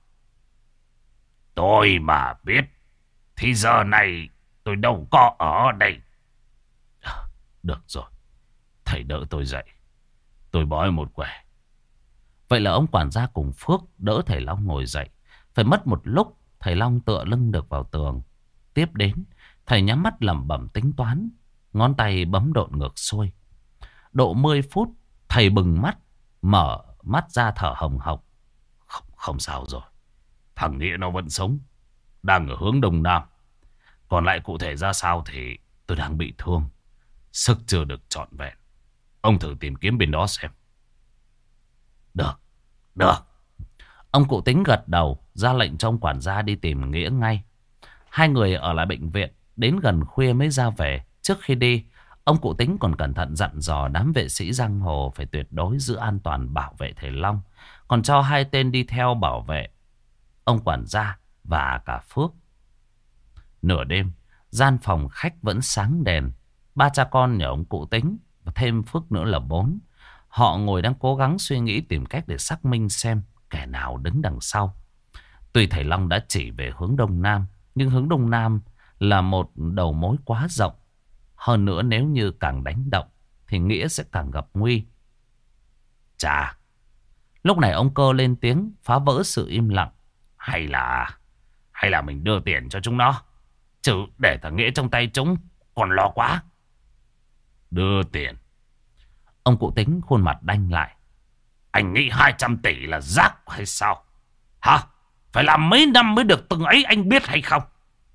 C: Tôi mà biết thì giờ này tôi đâu có ở đây.
B: Được rồi, thầy đỡ tôi dậy, tôi bói một quẻ.
A: Vậy là ông quản gia cùng Phước đỡ thầy Long ngồi dậy. Phải mất một lúc thầy Long tựa lưng được vào tường. Tiếp đến thầy nhắm mắt lẩm bẩm tính toán, ngón tay bấm độn ngược xuôi. Độ 10 phút thầy bừng mắt, mở mắt ra thở hồng hộc.
C: Không sao rồi, thằng Nghĩa nó vẫn sống, đang ở hướng đông nam. Còn lại cụ thể ra sao thì tôi đang bị thương, sức chưa được trọn vẹn. Ông thử tìm kiếm bên đó xem.
A: Được, được. Ông cụ Tính gật đầu, ra lệnh cho ông quản gia đi tìm Nghĩa ngay. Hai người ở lại bệnh viện, đến gần khuya mới ra về. Trước khi đi, ông cụ Tính còn cẩn thận dặn dò đám vệ sĩ giang hồ phải tuyệt đối giữ an toàn bảo vệ thầy Long. Còn cho hai tên đi theo bảo vệ ông quản gia và cả Phước. Nửa đêm, gian phòng khách vẫn sáng đèn. Ba cha con nhờ ông cụ Tính và thêm Phước nữa là 4. Họ ngồi đang cố gắng suy nghĩ tìm cách để xác minh xem kẻ nào đứng đằng sau. Tuy thầy Long đã chỉ về hướng đông nam, nhưng hướng đông nam là một đầu mối quá rộng. Hơn nữa nếu như càng đánh động thì Nghĩa sẽ càng gặp nguy.
C: Chà,
A: lúc này ông Cơ lên tiếng phá vỡ sự im lặng.
C: Hay là mình đưa tiền cho chúng nó, chứ để thằng Nghĩa trong tay chúng còn lo quá. Đưa tiền?
A: Ông cụ Tính khuôn mặt đanh lại.
C: Anh nghĩ 200 tỷ là rác hay sao? Hả? Phải làm mấy năm mới được từng ấy, anh biết hay không?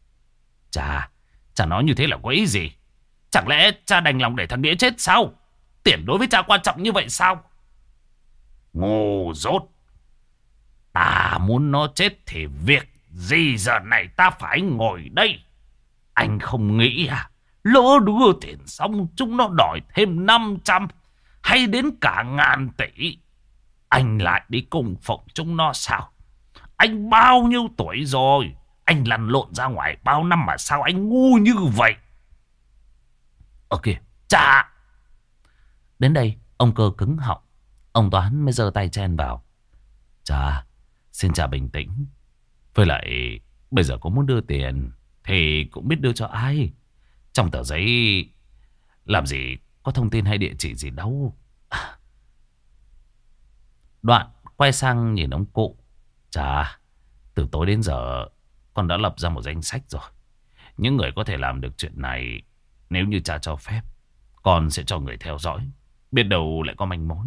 C: Cha nói như thế là có ý gì? Chẳng lẽ cha đành lòng để thằng Nghĩa chết sao? Tiền đối với cha quan trọng như vậy sao? Ngu dốt. Ta muốn nó chết thì việc gì giờ này ta phải ngồi đây? Anh không nghĩ à? Lỡ đưa tiền xong chúng nó đòi thêm 500 hay đến cả ngàn tỷ. Anh lại đi cung phụng chúng nó sao? Anh bao nhiêu tuổi rồi? Anh lăn lộn ra ngoài bao năm mà sao anh ngu như vậy?
B: Ok,
C: Chà!
B: đến đây ông Cơ cứng họng. Ông Toán mới giơ tay chen vào. Chà, xin chà bình tĩnh. Với lại bây giờ có muốn đưa tiền thì cũng biết đưa cho ai. Trong tờ giấy làm gì có thông tin hay địa chỉ gì đâu. Đoạn quay sang nhìn ông cụ. Chà, từ tối đến giờ con đã lập ra một danh sách rồi. Những người có thể làm được chuyện này, nếu như cha cho phép, con sẽ cho người theo dõi. Biết đâu lại có manh mối.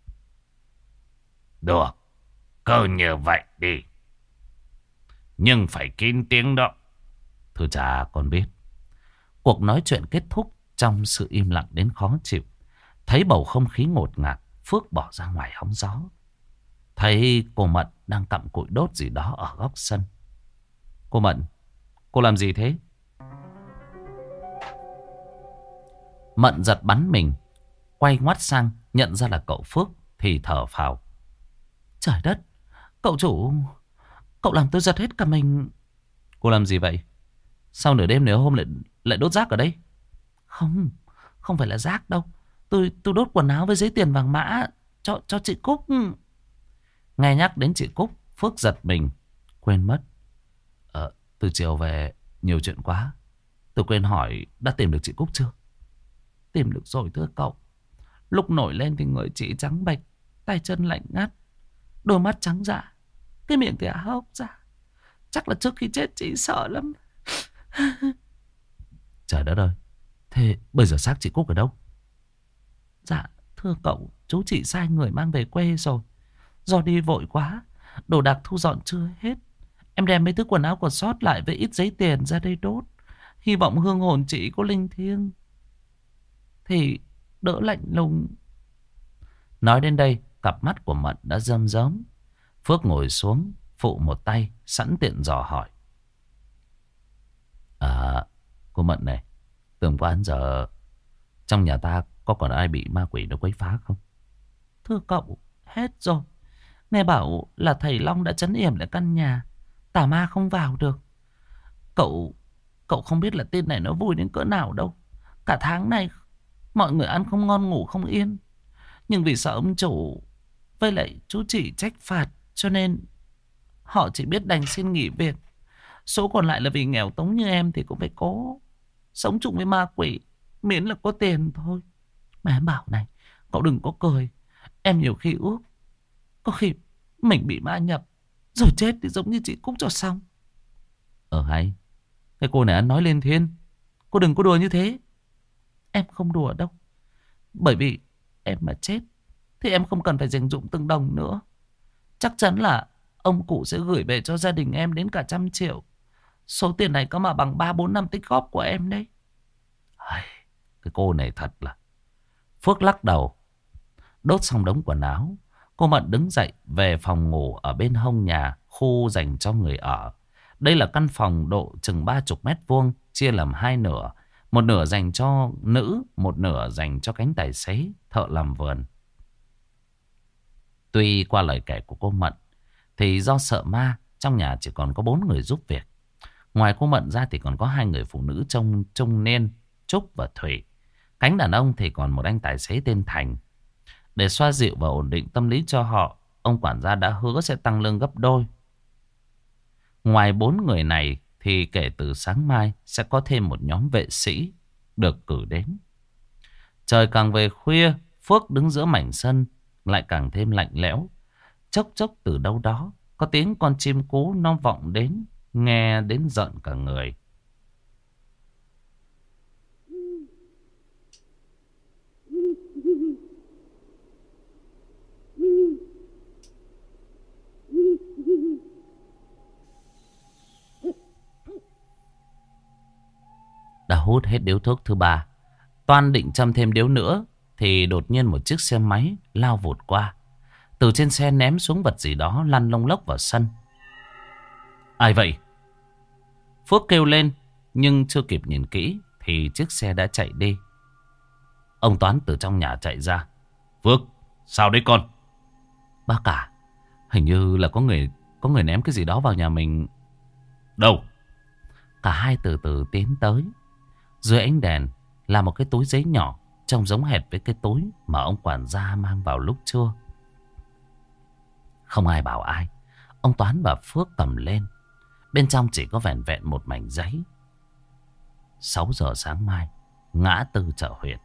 C: Được, cứ như vậy đi. Nhưng phải kín tiếng đó.
B: Thưa cha, con biết. Cuộc nói chuyện kết thúc trong sự im lặng đến khó chịu. Thấy bầu không khí ngột ngạt, Phước bỏ ra ngoài hóng gió. Thấy cô Mận đang cặm cụi đốt gì đó ở góc sân. Cô Mận, cô làm gì thế? Mận giật bắn mình, quay ngoắt sang nhận ra là cậu Phước thì thở phào. Trời đất, cậu chủ, cậu làm tôi giật hết cả mình. Cô làm gì vậy? Sao nửa đêm nửa hôm lại đốt rác ở đây? Không, không phải là rác đâu. Tôi đốt quần áo với giấy tiền vàng mã cho chị Cúc. Nghe nhắc đến chị Cúc, Phước giật mình, quên mất. Từ chiều về nhiều chuyện quá. Tôi quên hỏi đã tìm được chị Cúc chưa? Tìm được rồi thưa cậu. Lúc nổi lên thì người chị trắng bệch, tay chân lạnh ngắt, đôi mắt trắng dã, cái miệng thì hốc ra. Chắc là trước khi chết chị sợ lắm. Trời đất ơi, thế bây giờ xác chị Cúc ở đâu? Dạ thưa cậu, chú chị sai người mang về quê rồi. Do đi vội quá, đồ đạc thu dọn chưa hết. Em đem mấy thứ quần áo còn sót lại với ít giấy tiền ra đây đốt. Hy vọng hương hồn chị có linh thiêng thì đỡ lạnh lùng. Nói đến đây, cặp mắt của Mận đã rơm rớm. Phước ngồi xuống, phụ một tay, sẵn tiện dò hỏi. Cô Mận này, từ qua đến giờ trong nhà ta có còn ai bị ma quỷ nó quấy phá không? Thưa cậu, hết rồi. Nghe bảo là thầy Long đã trấn yểm lại căn nhà, tà ma không vào được. Cậu không biết là tin này nó vui đến cỡ nào đâu. Cả tháng này mọi người ăn không ngon ngủ không yên. Nhưng vì sợ ông chủ với lại chú chị trách phạt, cho nên họ chỉ biết đành xin nghỉ việc. Số còn lại là vì nghèo túng như em thì cũng phải cố sống chung với ma quỷ, miễn là có tiền thôi. Mà em bảo này, cậu đừng có cười. Em nhiều khi ước có khi mình bị ma nhập rồi chết thì giống như chị Cúc cho xong. Hay, cái cô này ăn nói lên thiên. Cô đừng có đùa như thế. Em không đùa đâu. Bởi vì em mà chết thì em không cần phải dành dụm từng đồng nữa. Chắc chắn là ông cụ sẽ gửi về cho gia đình em đến cả 100 triệu. Số tiền này có mà bằng 3-4 năm tích góp của em đấy. Cái cô này thật là... Phước lắc đầu. Đốt xong đống quần áo, cô Mận đứng dậy về phòng ngủ ở bên hông nhà, khu dành cho người ở. Đây là căn phòng độ chừng 30 mét vuông, chia làm hai nửa. Một nửa dành cho nữ, một nửa dành cho cánh tài xế, thợ làm vườn. Tuy qua lời kể của cô Mận thì do sợ ma, trong nhà chỉ còn có 4 người giúp việc. Ngoài cô Mận ra thì còn có 2 người phụ nữ trung niên, Trúc và Thủy. Cánh đàn ông thì còn một anh tài xế tên Thành. Để xoa dịu và ổn định tâm lý cho họ, ông quản gia đã hứa sẽ tăng lương gấp đôi. Ngoài 4 người này thì kể từ sáng mai sẽ có thêm một nhóm vệ sĩ được cử đến. Trời càng về khuya, Phước đứng giữa mảnh sân lại càng thêm lạnh lẽo. Chốc chốc từ đâu đó có tiếng con chim cú nó vọng đến, nghe đến giận cả người. Đã hút hết điếu thuốc thứ 3, Toan định châm thêm điếu nữa thì đột nhiên một chiếc xe máy lao vụt qua. Từ trên xe ném xuống vật gì đó lăn lông lốc vào sân. Ai vậy? Phước kêu lên, nhưng chưa kịp nhìn kỹ thì chiếc xe đã chạy đi. Ông Toán từ trong nhà chạy ra. Phước, sao đấy con? Bác cả, hình như là có người ném cái gì đó vào nhà mình. Đâu? Cả hai từ từ tiến tới. Dưới ánh đèn là một cái túi giấy nhỏ, trông giống hệt với cái túi mà ông quản gia mang vào lúc trưa. Không ai bảo ai, ông Toán và Phước cầm lên. Bên trong chỉ có vẻn vẹn một mảnh giấy. 6 giờ sáng mai, ngã tư chợ huyện.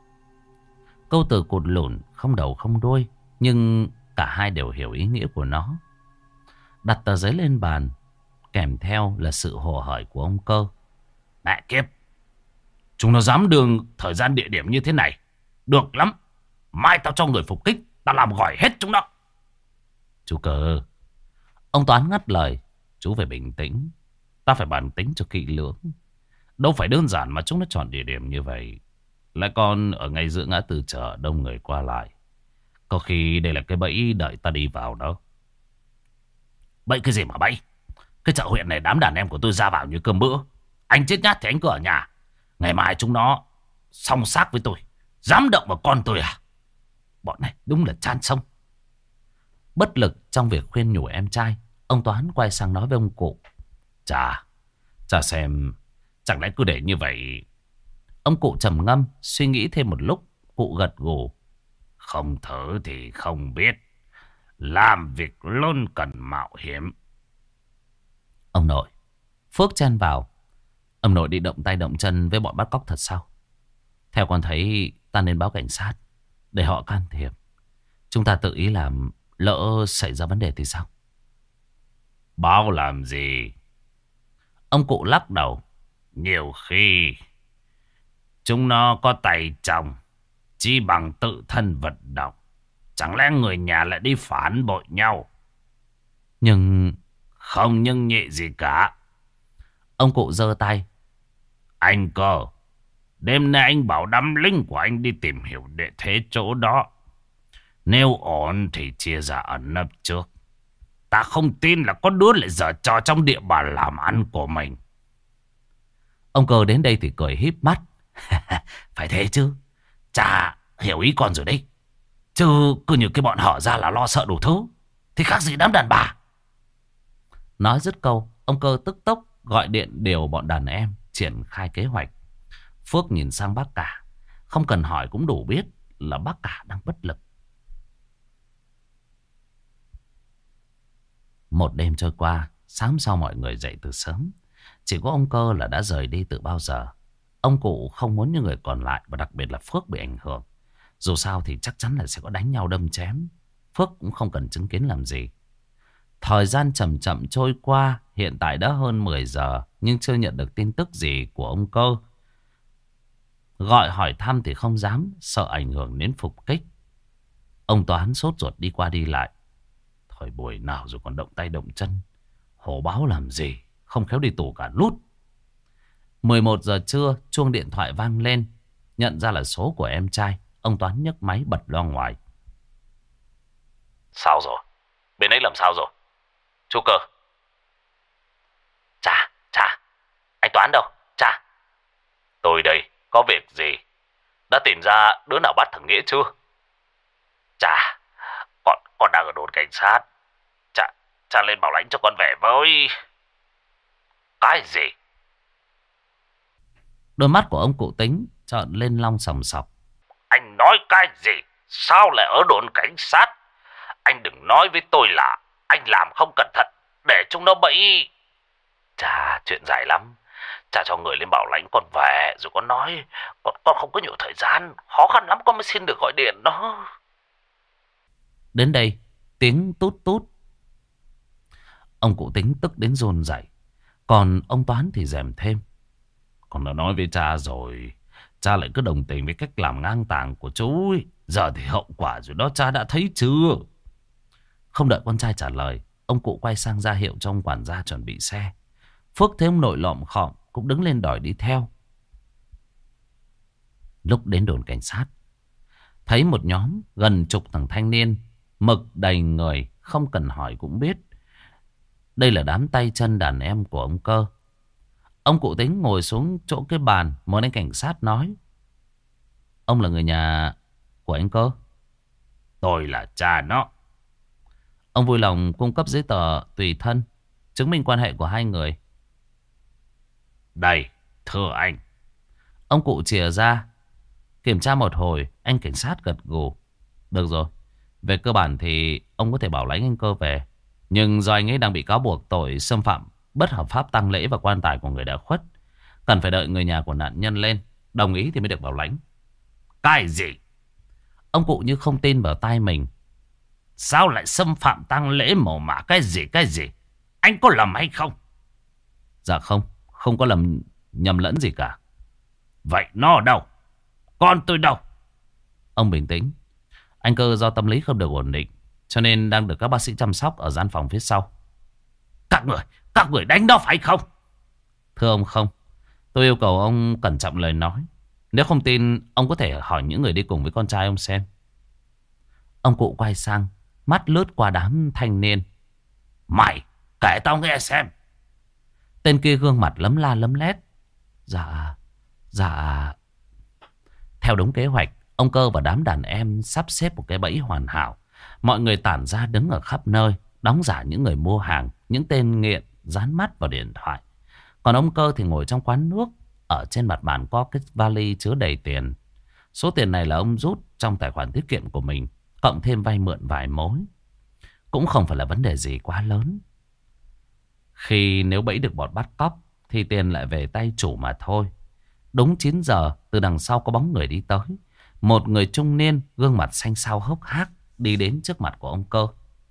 B: Câu từ cụt lủn, không đầu không đuôi, nhưng cả hai đều hiểu ý nghĩa của nó. Đặt tờ giấy lên bàn, kèm theo là sự hồ hởi của ông Cơ. Mẹ kiếp, chúng nó dám đường thời gian địa điểm như thế này. Được lắm, mai tao cho người phục kích, tao làm gỏi hết chúng nó. Chú Cơ, ông Toán ngắt lời. Chú phải bình tĩnh, ta phải bàn tính cho kỹ lưỡng. Đâu phải đơn giản mà chúng nó chọn địa điểm như vậy. Lại còn ở ngay giữa ngã tư chợ đông người qua lại. Có khi đây là cái bẫy đợi ta đi vào đó. Bẫy cái gì mà bẫy? Cái chợ huyện này đám đàn em của tôi ra vào như cơm bữa. Anh chết nhát thì anh cứ ở nhà. Ngày mai chúng nó song xác với tôi. Dám động vào con tôi à? Bọn này đúng là chan sông. Bất lực trong việc khuyên nhủ em trai, ông Toán quay sang nói với ông cụ. Chà xem, chẳng lẽ cứ để như vậy? Ông cụ trầm ngâm, suy nghĩ thêm một lúc, cụ gật gù. Không thử thì không biết. Làm việc luôn cần mạo hiểm. Ông nội. Phước chen vào. Ông nội đi động tay động chân với bọn bắt cóc thật sao? Theo con thấy ta nên báo cảnh sát để họ can thiệp. Chúng ta tự ý làm, lỡ xảy ra vấn đề thì sao? Báo làm gì? Ông cụ lắc đầu. Nhiều khi chúng nó có tay trong, chỉ bằng tự thân vận động. Chẳng lẽ người nhà lại đi phản bội nhau? Nhưng không nhưng nhị gì cả. Ông cụ giơ tay. Anh Cơ, đêm nay anh bảo đám lính của anh đi tìm hiểu địa thế chỗ đó. Nếu ổn thì chia ra ẩn nấp trước. Ta không tin là có đứa lại giở trò trong địa bàn làm ăn của mình. Ông Cơ đến đây thì cười híp mắt. Phải thế chứ. Chà, hiểu ý con rồi đấy. Chứ cứ như cái bọn hở ra là lo sợ đủ thứ thì khác gì đám đàn bà. Nói dứt câu, ông Cơ tức tốc gọi điện điều bọn đàn em triển khai kế hoạch. Phước nhìn sang bác cả. Không cần hỏi cũng đủ biết là bác cả đang bất lực. Một đêm trôi qua, sáng sau mọi người dậy từ sớm. Chỉ có ông Cơ là đã rời đi từ bao giờ. Ông cụ không muốn những người còn lại, và đặc biệt là Phước, bị ảnh hưởng. Dù sao thì chắc chắn là sẽ có đánh nhau đâm chém. Phước cũng không cần chứng kiến làm gì. Thời gian chậm chậm trôi qua. Hiện tại đã hơn 10 giờ, nhưng chưa nhận được tin tức gì của ông Cơ. Gọi hỏi thăm thì không dám, sợ ảnh hưởng đến phục kích. Ông Toán sốt ruột đi qua đi lại. Thời buổi nào rồi còn động tay động chân, hổ báo làm gì, không khéo đi tù cả nút. 11 giờ trưa, chuông điện thoại vang lên. Nhận ra là số của em trai, ông Toán nhấc máy bật loa ngoài. Sao rồi? Bên ấy làm sao rồi? Chú Cơ. Chà, anh Toán đâu? Chà, tôi đây, có việc gì? Đã tìm ra đứa nào bắt thằng Nghĩa chưa? Chà, con đang ở đồn cảnh sát. Cha lên bảo lãnh cho con về với. Cái gì? Đôi mắt của ông cụ Tính trợn lên long sòng sọc. Anh nói cái gì? Sao lại ở đồn cảnh sát? Anh đừng nói với tôi là anh làm không cẩn thận để chúng nó bẫy. Chà, chuyện dài lắm. Cha cho người lên bảo lãnh con về rồi con nói. Con không có nhiều thời gian, khó khăn lắm con mới xin được gọi điện đó. Đến đây, tiếng tút tút. Ông cụ Tính tức đến run rẩy. Còn ông Toán thì rèm thêm. Con đã nói với cha rồi, cha lại cứ đồng tình với cách làm ngang tàng của chú ấy. Giờ thì hậu quả rồi đó, cha đã thấy chưa? Không đợi con trai trả lời, ông cụ quay sang ra hiệu cho ông quản gia chuẩn bị xe. Phước thấy ông nội lọm khọm cũng đứng lên đòi đi theo. Lúc đến đồn cảnh sát, thấy một nhóm gần chục thằng thanh niên
A: mực đầy người, không cần hỏi cũng biết. Đây là đám tay chân đàn em của ông Cơ. Ông cụ Tính ngồi xuống chỗ cái bàn, một anh cảnh sát nói: ông là người nhà của anh Cơ?
C: Tôi là cha nó.
A: Ông vui lòng cung cấp giấy tờ tùy thân chứng minh quan hệ của hai người.
C: Đây, thưa anh.
A: Ông cụ chìa ra. Kiểm tra một hồi, anh cảnh sát gật gù. Được rồi, về cơ bản thì ông có thể bảo lãnh anh Cơ về. Nhưng do anh ấy đang bị cáo buộc tội xâm phạm bất hợp pháp tang lễ và quan tài của người đã khuất, cần phải đợi người nhà của nạn nhân lên đồng ý thì mới được bảo lãnh.
C: Cái gì?
A: Ông cụ như không tin vào tai mình.
C: Sao lại xâm phạm tang lễ mồ mả cái gì? Anh có lầm hay không?
A: Dạ không, không có nhầm lẫn gì cả.
C: Vậy nó ở đâu? Con tôi đâu?
A: Ông bình tĩnh. Anh Cơ do tâm lý không được ổn định, cho nên đang được các bác sĩ chăm sóc ở gian phòng phía sau.
C: Các người đánh nó phải không?
A: Thưa ông không. Tôi yêu cầu ông cẩn trọng lời nói. Nếu không tin, ông có thể hỏi những người đi cùng với con trai ông xem. Ông cụ quay sang, mắt lướt qua đám thanh niên.
C: Mày, kể tao nghe xem.
A: Tên kia gương mặt lấm la lấm lét. Dạ. Theo đúng kế hoạch, ông Cơ và đám đàn em sắp xếp một cái bẫy hoàn hảo. Mọi người tản ra đứng ở khắp nơi, đóng giả những người mua hàng, những tên nghiện dán mắt vào điện thoại. Còn ông Cơ thì ngồi trong quán nước. Ở trên mặt bàn có cái vali chứa đầy tiền. Số tiền này là ông rút trong tài khoản tiết kiệm của mình, cộng thêm vay mượn vài mối. Cũng không phải là vấn đề gì quá lớn. Khi nếu bẫy được bọn bắt cóc thì tiền lại về tay chủ mà thôi. Đúng 9 giờ, từ đằng sau có bóng người đi tới. Một người trung niên, gương mặt xanh xao hốc hác, đi đến trước mặt của ông Cơ.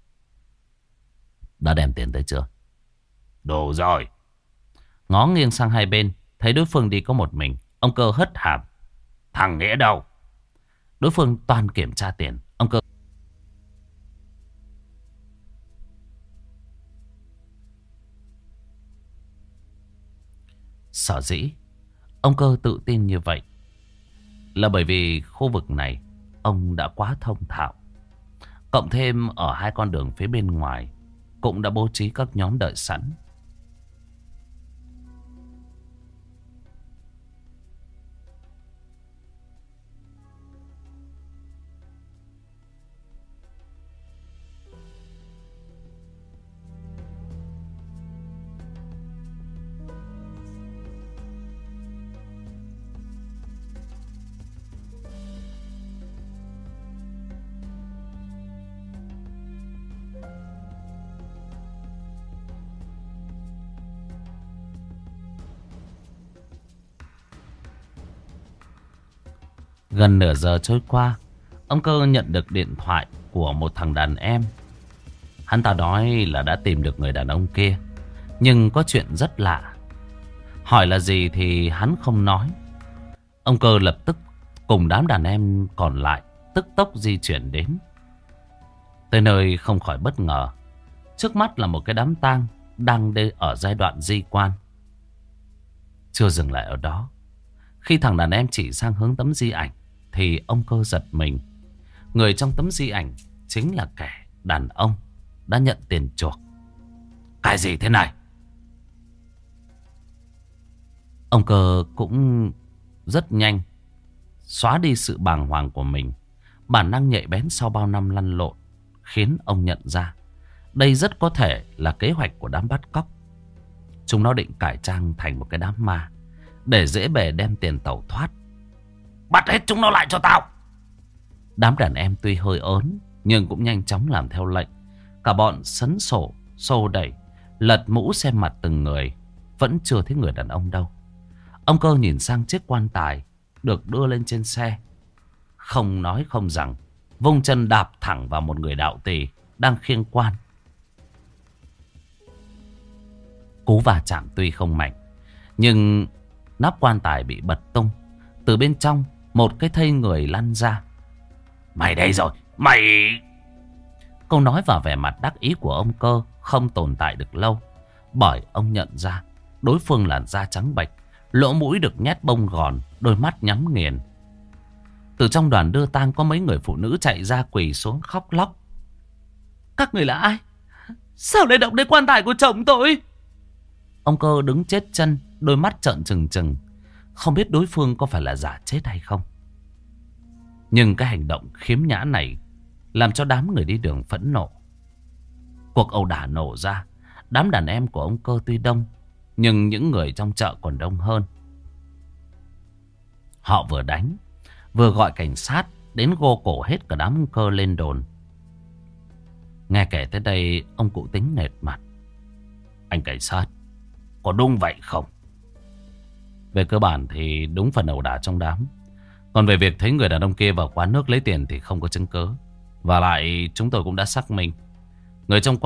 A: Đã đem tiền tới chưa?
C: Đủ rồi.
A: Ngó nghiêng sang hai bên, thấy đối phương đi có một mình. Ông Cơ hất hàm.
C: Thằng Nghĩa đâu?
A: Đối phương toàn kiểm tra tiền. Ông Cơ sở dĩ ông Cơ tự tin như vậy là bởi vì khu vực này ông đã quá thông thạo. Cộng thêm ở hai con đường phía bên ngoài cũng đã bố trí các nhóm đợi sẵn. Gần nửa giờ trôi qua, ông Cơ nhận được điện thoại của một thằng đàn em. Hắn ta nói là đã tìm được người đàn ông kia, nhưng có chuyện rất lạ. Hỏi là gì thì hắn không nói. Ông Cơ lập tức cùng đám đàn em còn lại tức tốc di chuyển đến. Tới nơi không khỏi bất ngờ. Trước mắt là một cái đám tang đang ở giai đoạn di quan. Chưa dừng lại ở đó, khi thằng đàn em chỉ sang hướng tấm di ảnh thì ông Cơ giật mình. Người trong tấm di ảnh chính là kẻ đàn ông đã nhận tiền chuộc.
C: Cái gì thế này?
A: Ông Cơ cũng rất nhanh xóa đi sự bàng hoàng của mình. Bản năng nhạy bén sau bao năm lăn lộn khiến ông nhận ra đây rất có thể là kế hoạch của đám bắt cóc. Chúng nó định cải trang thành một cái đám ma để dễ bề đem tiền tẩu thoát.
C: Bắt hết chúng nó lại cho tao.
A: Đám đàn em tuy hơi ớn nhưng cũng nhanh chóng làm theo lệnh. Cả bọn sấn sổ, xô đẩy, lật mũ xem mặt từng người. Vẫn chưa thấy người đàn ông đâu. Ông Cơ nhìn sang chiếc quan tài được đưa lên trên xe, không nói không rằng, vung chân đạp thẳng vào một người đạo tỳ đang khiêng quan. Cú va chạm tuy không mạnh, nhưng nắp quan tài bị bật tung. Từ bên trong một cái thây người lăn ra.
C: Mày đây rồi, mày...
A: Câu nói và vẻ mặt đắc ý của ông Cơ không tồn tại được lâu, bởi ông nhận ra đối phương làn da trắng bệch, lỗ mũi được nhét bông gòn, đôi mắt nhắm nghiền. Từ trong đoàn đưa tang có mấy người phụ nữ chạy ra quỳ xuống khóc lóc.
B: Các người là ai? Sao lại động đến quan tài của chồng tôi? Ông Cơ đứng chết chân, đôi mắt trợn trừng trừng, không biết đối phương có phải là giả chết hay không. Nhưng cái hành động khiếm nhã này làm cho đám người đi đường phẫn nộ. Cuộc ẩu đả nổ ra. Đám đàn em của ông Cơ tuy đông, nhưng những người trong chợ còn đông hơn. Họ vừa đánh, vừa gọi cảnh sát đến gô cổ hết cả đám ông Cơ lên đồn. Nghe kể tới đây, ông cụ Tính nệt mặt. Anh cảnh sát, có đúng vậy không? Về cơ bản thì đúng phần ẩu đả trong đám. Còn về việc thấy người đàn ông kia vào quán nước lấy tiền thì không có chứng cứ. Và lại chúng tôi cũng đã xác minh. Người trong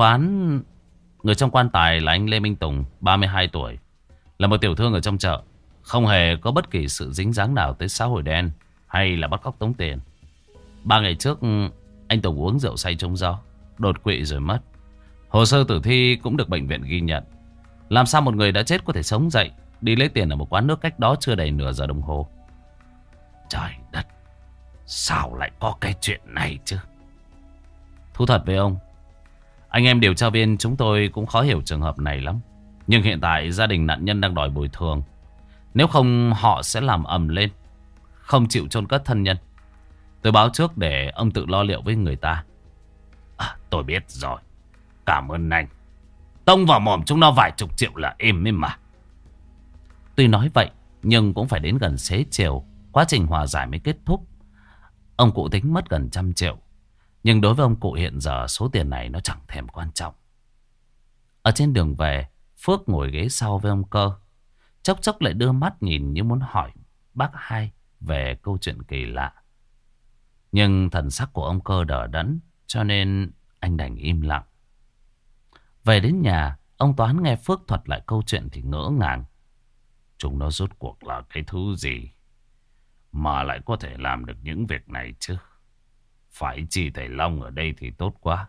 B: quan tài là anh Lê Minh Tùng, 32 tuổi. Là một tiểu thương ở trong chợ. Không hề có bất kỳ sự dính dáng nào tới xã hội đen hay là bắt cóc tống tiền. 3 ngày trước anh Tùng uống rượu say trúng gió, đột quỵ rồi mất. Hồ sơ tử thi cũng được bệnh viện ghi nhận. Làm sao một người đã chết có thể sống dậy đi lấy tiền ở một quán nước cách đó chưa đầy nửa giờ đồng hồ? Trời đất, sao lại có cái chuyện này chứ? Thú thật với ông, anh em điều tra viên chúng tôi cũng khó hiểu trường hợp này lắm. Nhưng hiện tại gia đình nạn nhân đang đòi bồi thường. Nếu không họ sẽ làm ầm lên, không chịu chôn cất thân nhân. Tôi báo trước để ông tự lo liệu với người ta. Tôi biết rồi. Cảm ơn anh. Tông vào mồm chúng nó vài chục triệu là êm ấy mà. Tuy nói vậy, nhưng cũng phải đến gần xế chiều, quá trình hòa giải mới kết thúc. Ông cụ tính mất gần 100 triệu. Nhưng đối với ông cụ hiện giờ, số tiền này nó chẳng thèm quan trọng. Ở trên đường về, Phước ngồi ghế sau với ông Cơ. Chốc chốc lại đưa mắt nhìn như muốn hỏi bác hai về câu chuyện kỳ lạ. Nhưng thần sắc của ông Cơ đờ đẫn, cho nên anh đành im lặng. Về đến nhà, ông Toán nghe Phước thuật lại câu chuyện thì ngỡ ngàng. Chúng nó rốt cuộc là cái thứ gì mà lại có thể làm được những việc này chứ? Phải chi thầy Long ở đây thì tốt quá.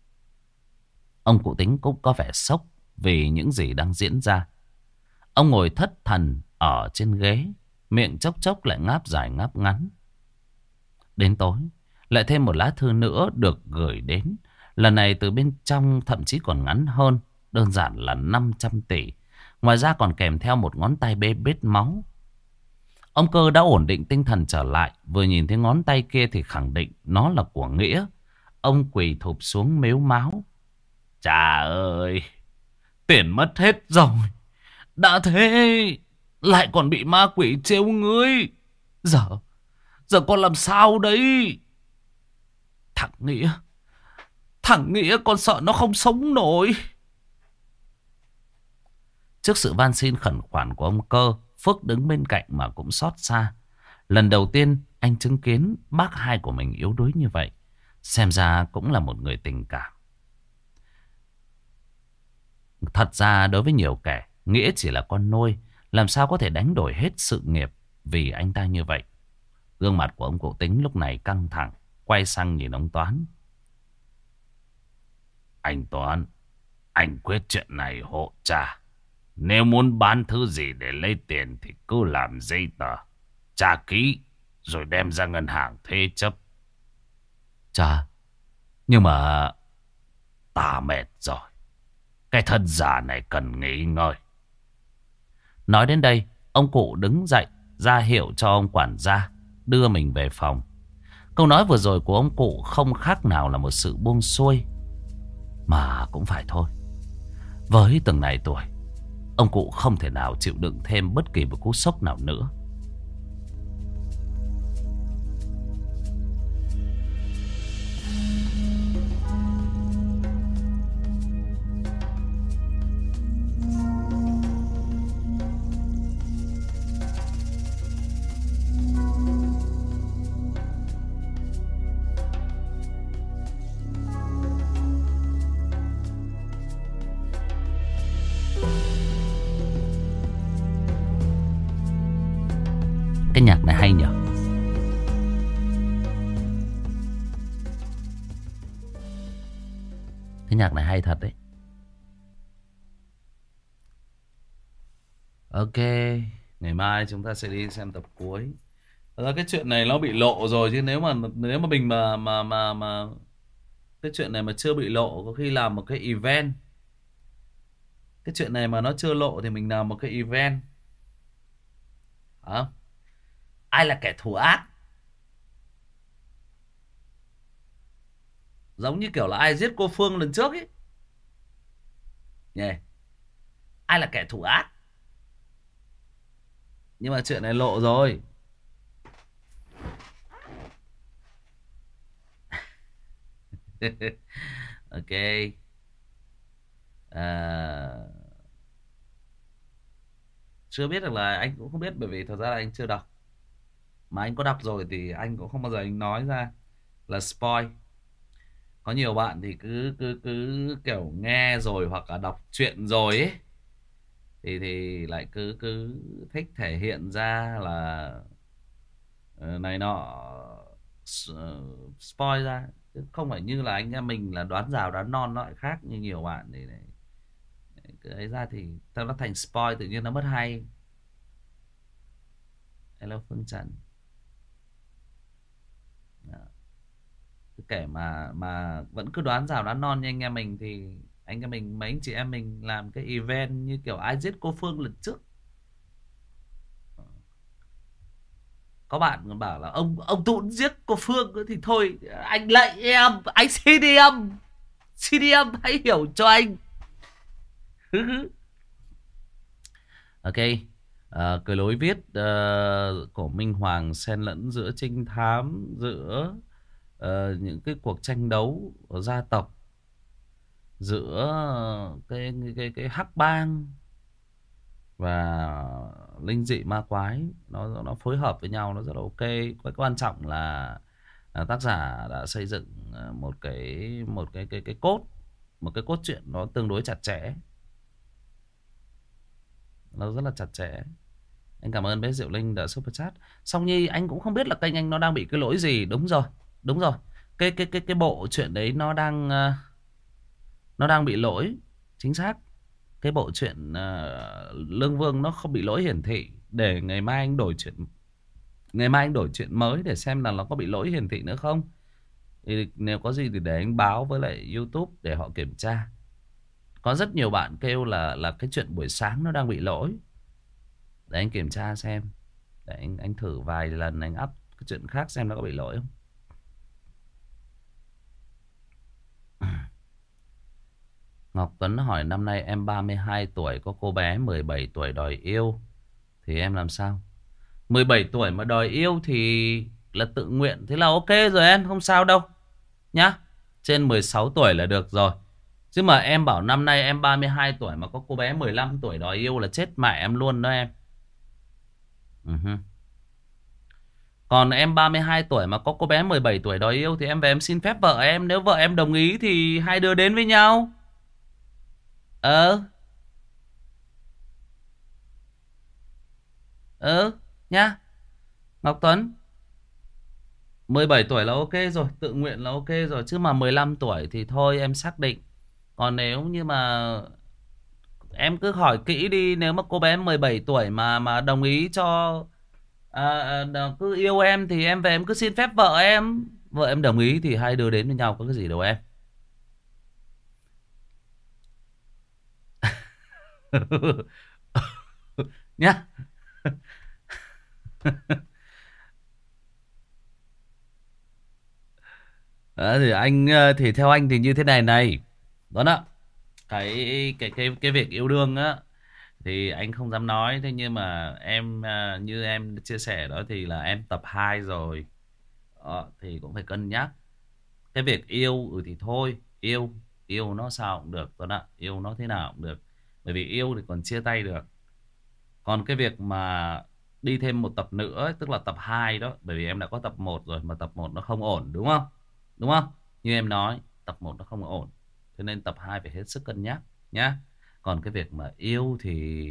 B: Ông cụ Tính cũng có vẻ sốc vì những gì đang diễn ra. Ông ngồi thất thần ở trên ghế, miệng chốc chốc lại ngáp dài ngáp ngắn. Đến tối, lại thêm một lá thư nữa được gửi đến. Lần này từ bên trong thậm chí còn ngắn hơn, đơn giản là 500 tỷ. Ngoài ra còn kèm theo một ngón tay bê bết máu. Ông Cơ đã ổn định tinh thần trở lại. Vừa nhìn thấy ngón tay kia thì khẳng định nó là của Nghĩa. Ông quỳ thụp xuống mếu máo. Chà ơi, tiền mất hết rồi. Đã thế lại còn bị ma quỷ trêu ngươi. Giờ con làm sao đấy? Thằng Nghĩa con sợ nó không sống nổi. Trước sự van xin khẩn khoản của ông Cơ, Phước đứng bên cạnh mà cũng xót xa. Lần đầu tiên anh chứng kiến bác hai của mình yếu đuối như vậy. Xem ra cũng là một người tình cảm. Thật ra đối với nhiều kẻ, Nghĩa chỉ là con nuôi. Làm sao có thể đánh đổi hết sự nghiệp vì anh ta như vậy? Gương mặt của ông cụ Tính lúc này căng thẳng, quay sang nhìn ông Toán. Anh Toán, anh quyết chuyện này hộ cha. Nếu muốn bán thứ gì để lấy tiền thì cứ làm giấy tờ, trả ký, rồi đem ra ngân hàng thế chấp. Cha, nhưng mà ta mệt rồi. Cái thân già này cần nghỉ ngơi. Nói đến đây, ông cụ đứng dậy ra hiệu cho ông quản gia đưa mình về phòng. Câu nói vừa rồi của ông cụ không khác nào là một sự buông xuôi. Mà cũng phải thôi. Với từng này tuổi, ông cụ không thể nào chịu đựng thêm bất kỳ một cú sốc nào nữa. Cái nhạc này hay nhỉ? Cái nhạc này hay thật đấy. Ok, ngày mai chúng ta sẽ đi xem tập cuối. Thật ra cái chuyện này nó bị lộ rồi, chứ nếu mà mình
A: Cái chuyện này mà chưa bị lộ có khi làm một cái event. Cái chuyện này mà nó chưa lộ thì mình làm một cái event. Hả? Ai là kẻ thù ác? Giống như kiểu là ai giết cô Phương lần trước ấy. Yeah. Ai là kẻ thù ác? Nhưng mà chuyện này lộ rồi. Ok. Chưa biết được là anh cũng không biết, bởi vì thật ra là anh chưa đọc. Mà anh có đọc rồi thì anh cũng không bao giờ anh nói ra là spoil. Có nhiều bạn thì cứ kiểu nghe rồi hoặc là đọc truyện rồi ấy, thì lại cứ thích thể hiện ra là này nọ, spoil ra. Chứ không phải như là anh em mình là đoán rào đoán non, nó lại khác như nhiều bạn thì này. Cái ấy ra thì nó thành spoil, tự nhiên nó mất hay. Hello Phương Trần. Đó. Kể mà vẫn cứ đoán rào đoán non như anh em mình thì anh em mình, mấy anh chị em mình làm cái event như kiểu ai giết cô Phương lần trước. Có bạn còn bảo là ông Tún giết cô Phương thì thôi, anh lạy em, anh xin em hãy hiểu cho anh. Ok. Cái lối viết của Minh Hoàng xen lẫn giữa trinh thám, giữa những cái cuộc tranh đấu của gia tộc, giữa cái hắc bang và linh dị ma quái, nó phối hợp với nhau, nó rất là ok. Cái quan trọng là tác giả đã xây dựng một cái cốt truyện nó tương đối chặt chẽ, nó rất là chặt chẽ. Anh cảm ơn bé Diệu Linh đã super chat. Song Nhi, anh cũng không biết là kênh anh nó đang bị cái lỗi gì. Đúng rồi, cái bộ truyện đấy nó đang bị lỗi, chính xác. Cái bộ truyện Lương Vương nó không bị lỗi hiển thị. Để ngày mai anh đổi truyện mới để xem là nó có bị lỗi hiển thị nữa không. Thì nếu có gì thì để anh báo với lại YouTube để họ kiểm tra. Có rất nhiều bạn kêu là cái chuyện buổi sáng nó đang bị lỗi. Để anh kiểm tra xem. Để anh thử vài lần anh up cái chuyện khác xem nó có bị lỗi không. Ngọc Tuấn hỏi năm nay em 32 tuổi, có cô bé 17 tuổi đòi yêu thì em làm sao? 17 tuổi mà đòi yêu thì là tự nguyện, thế là ok rồi em, không sao đâu nhá. Trên 16 tuổi là được rồi. Chứ mà em bảo năm nay em 32 tuổi mà có cô bé 15 tuổi đòi yêu là chết mẹ em luôn đó em. Còn em 32 tuổi mà có cô bé 17 tuổi đòi yêu thì em về em xin phép vợ em. Nếu vợ em đồng ý thì hai đứa đến với nhau. Nhá Ngọc Tuấn, 17 tuổi là ok rồi, tự nguyện là ok rồi. Chứ mà 15 tuổi thì thôi em xác định. Còn nếu như mà em cứ hỏi kỹ đi, nếu mà cô bé 17 tuổi mà đồng ý cho cứ yêu em thì em về em cứ xin phép vợ em. Vợ em đồng ý thì hai đứa đến với nhau, có cái gì đâu em. Nhá. Thì anh thì theo anh thì như thế này này. Đó đó. Cái việc yêu đương á thì anh không dám nói, thế nhưng mà em như em chia sẻ đó thì là em tập 2 rồi. Thì cũng phải cân nhắc. Cái việc yêu thì thôi, yêu nó sao cũng được, Tuấn ạ, yêu nó thế nào cũng được. Bởi vì yêu thì còn chia tay được. Còn cái việc mà đi thêm một tập nữa ấy, tức là tập 2 đó, bởi vì em đã có tập 1 rồi mà tập 1 nó không ổn, đúng không? Đúng không? Như em nói, tập 1 nó không ổn. Cho nên tập 2 phải hết sức cân nhắc nhá. Còn cái việc mà yêu thì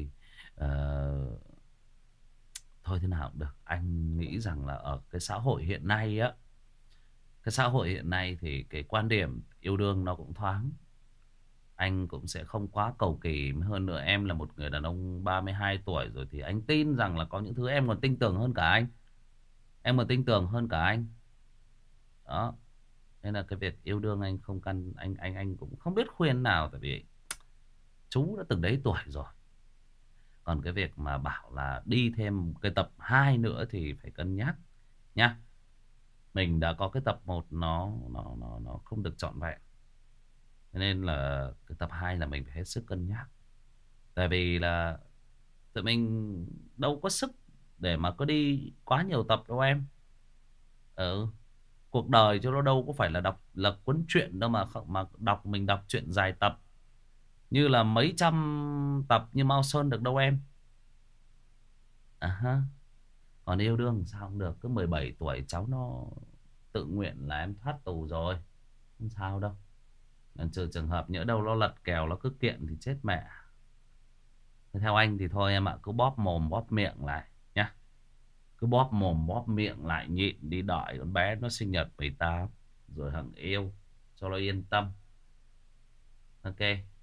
A: thôi thế nào cũng được. Anh nghĩ rằng là ở cái xã hội hiện nay á, cái xã hội hiện nay thì cái quan điểm yêu đương nó cũng thoáng. Anh cũng sẽ không quá cầu kỳ. Hơn nữa em là một người đàn ông 32 tuổi rồi, thì anh tin rằng là có những thứ em còn tin tưởng hơn cả anh. Em còn tin tưởng hơn cả anh. Đó. Nên là cái việc yêu đương anh không căn, anh cũng không biết khuyên nào, tại vì chú đã từng đấy tuổi rồi. Còn cái việc mà bảo là đi thêm cái tập 2 nữa thì phải cân nhắc nhá. Mình đã có cái tập 1 nó không được trọn vẹn. Thế nên là cái tập 2 là mình phải hết sức cân nhắc. Tại vì là tụi mình đâu có sức để mà có đi quá nhiều tập đâu em. Ừ. Cuộc đời cho nó đâu có phải là đọc là cuốn truyện đâu mà đọc, mình đọc truyện dài tập như là mấy trăm tập như Mao Sơn được đâu em. À ha. Còn yêu đương sao không được, cứ 17 tuổi cháu nó tự nguyện là em thoát tù rồi, không sao đâu. Trừ trường hợp nhỡ đâu nó lật kèo, nó cứ kiện thì chết mẹ. Theo anh thì thôi em ạ, cứ bóp mồm bóp miệng lại nhá. Cứ bóp mồm bóp miệng lại, nhịn đi đợi con bé nó sinh nhật 18 rồi hằng yêu cho nó yên tâm. Ok.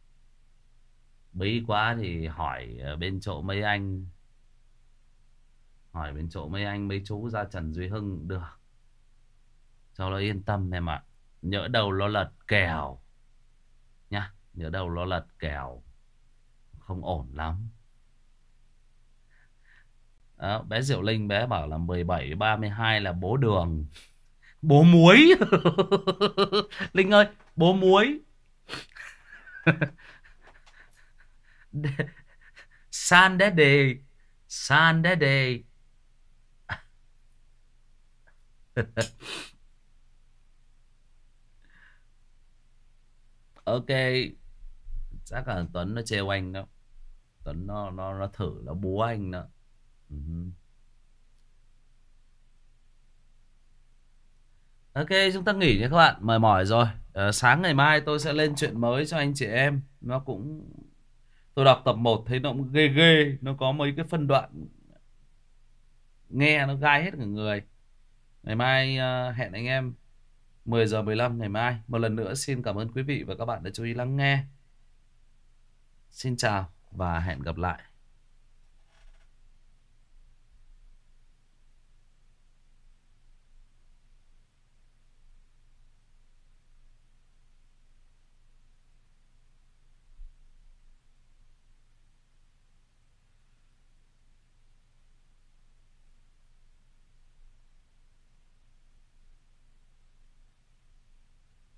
A: Bí quá thì hỏi bên chỗ mấy anh, hỏi bên chỗ mấy anh mấy chú ra Trần Duy Hưng cũng được, cho nó yên tâm em ạ. Nhỡ đâu nó lật kèo nhá, nhỡ đâu nó lật kèo không ổn lắm. Đó, bé Diệu Linh bé bảo là 17-32 là bố Đường. Bố muối. Linh ơi, bố muối. San Daddy, San Daddy. Ok, chắc là Tuấn nó trêu anh đó. Tuấn nó thử nó búa anh đó. Ừ. Ok, chúng ta nghỉ nha các bạn, mệt mỏi rồi. Sáng ngày mai tôi sẽ lên chuyện mới cho anh chị em. Nó cũng, tôi đọc tập 1 thấy nó cũng ghê ghê, nó có mấy cái phân đoạn nghe nó gai hết cả người. Ngày mai hẹn anh em 10:15 ngày mai. Một lần nữa xin cảm ơn quý vị và các bạn đã chú ý lắng nghe. Xin chào và hẹn gặp lại.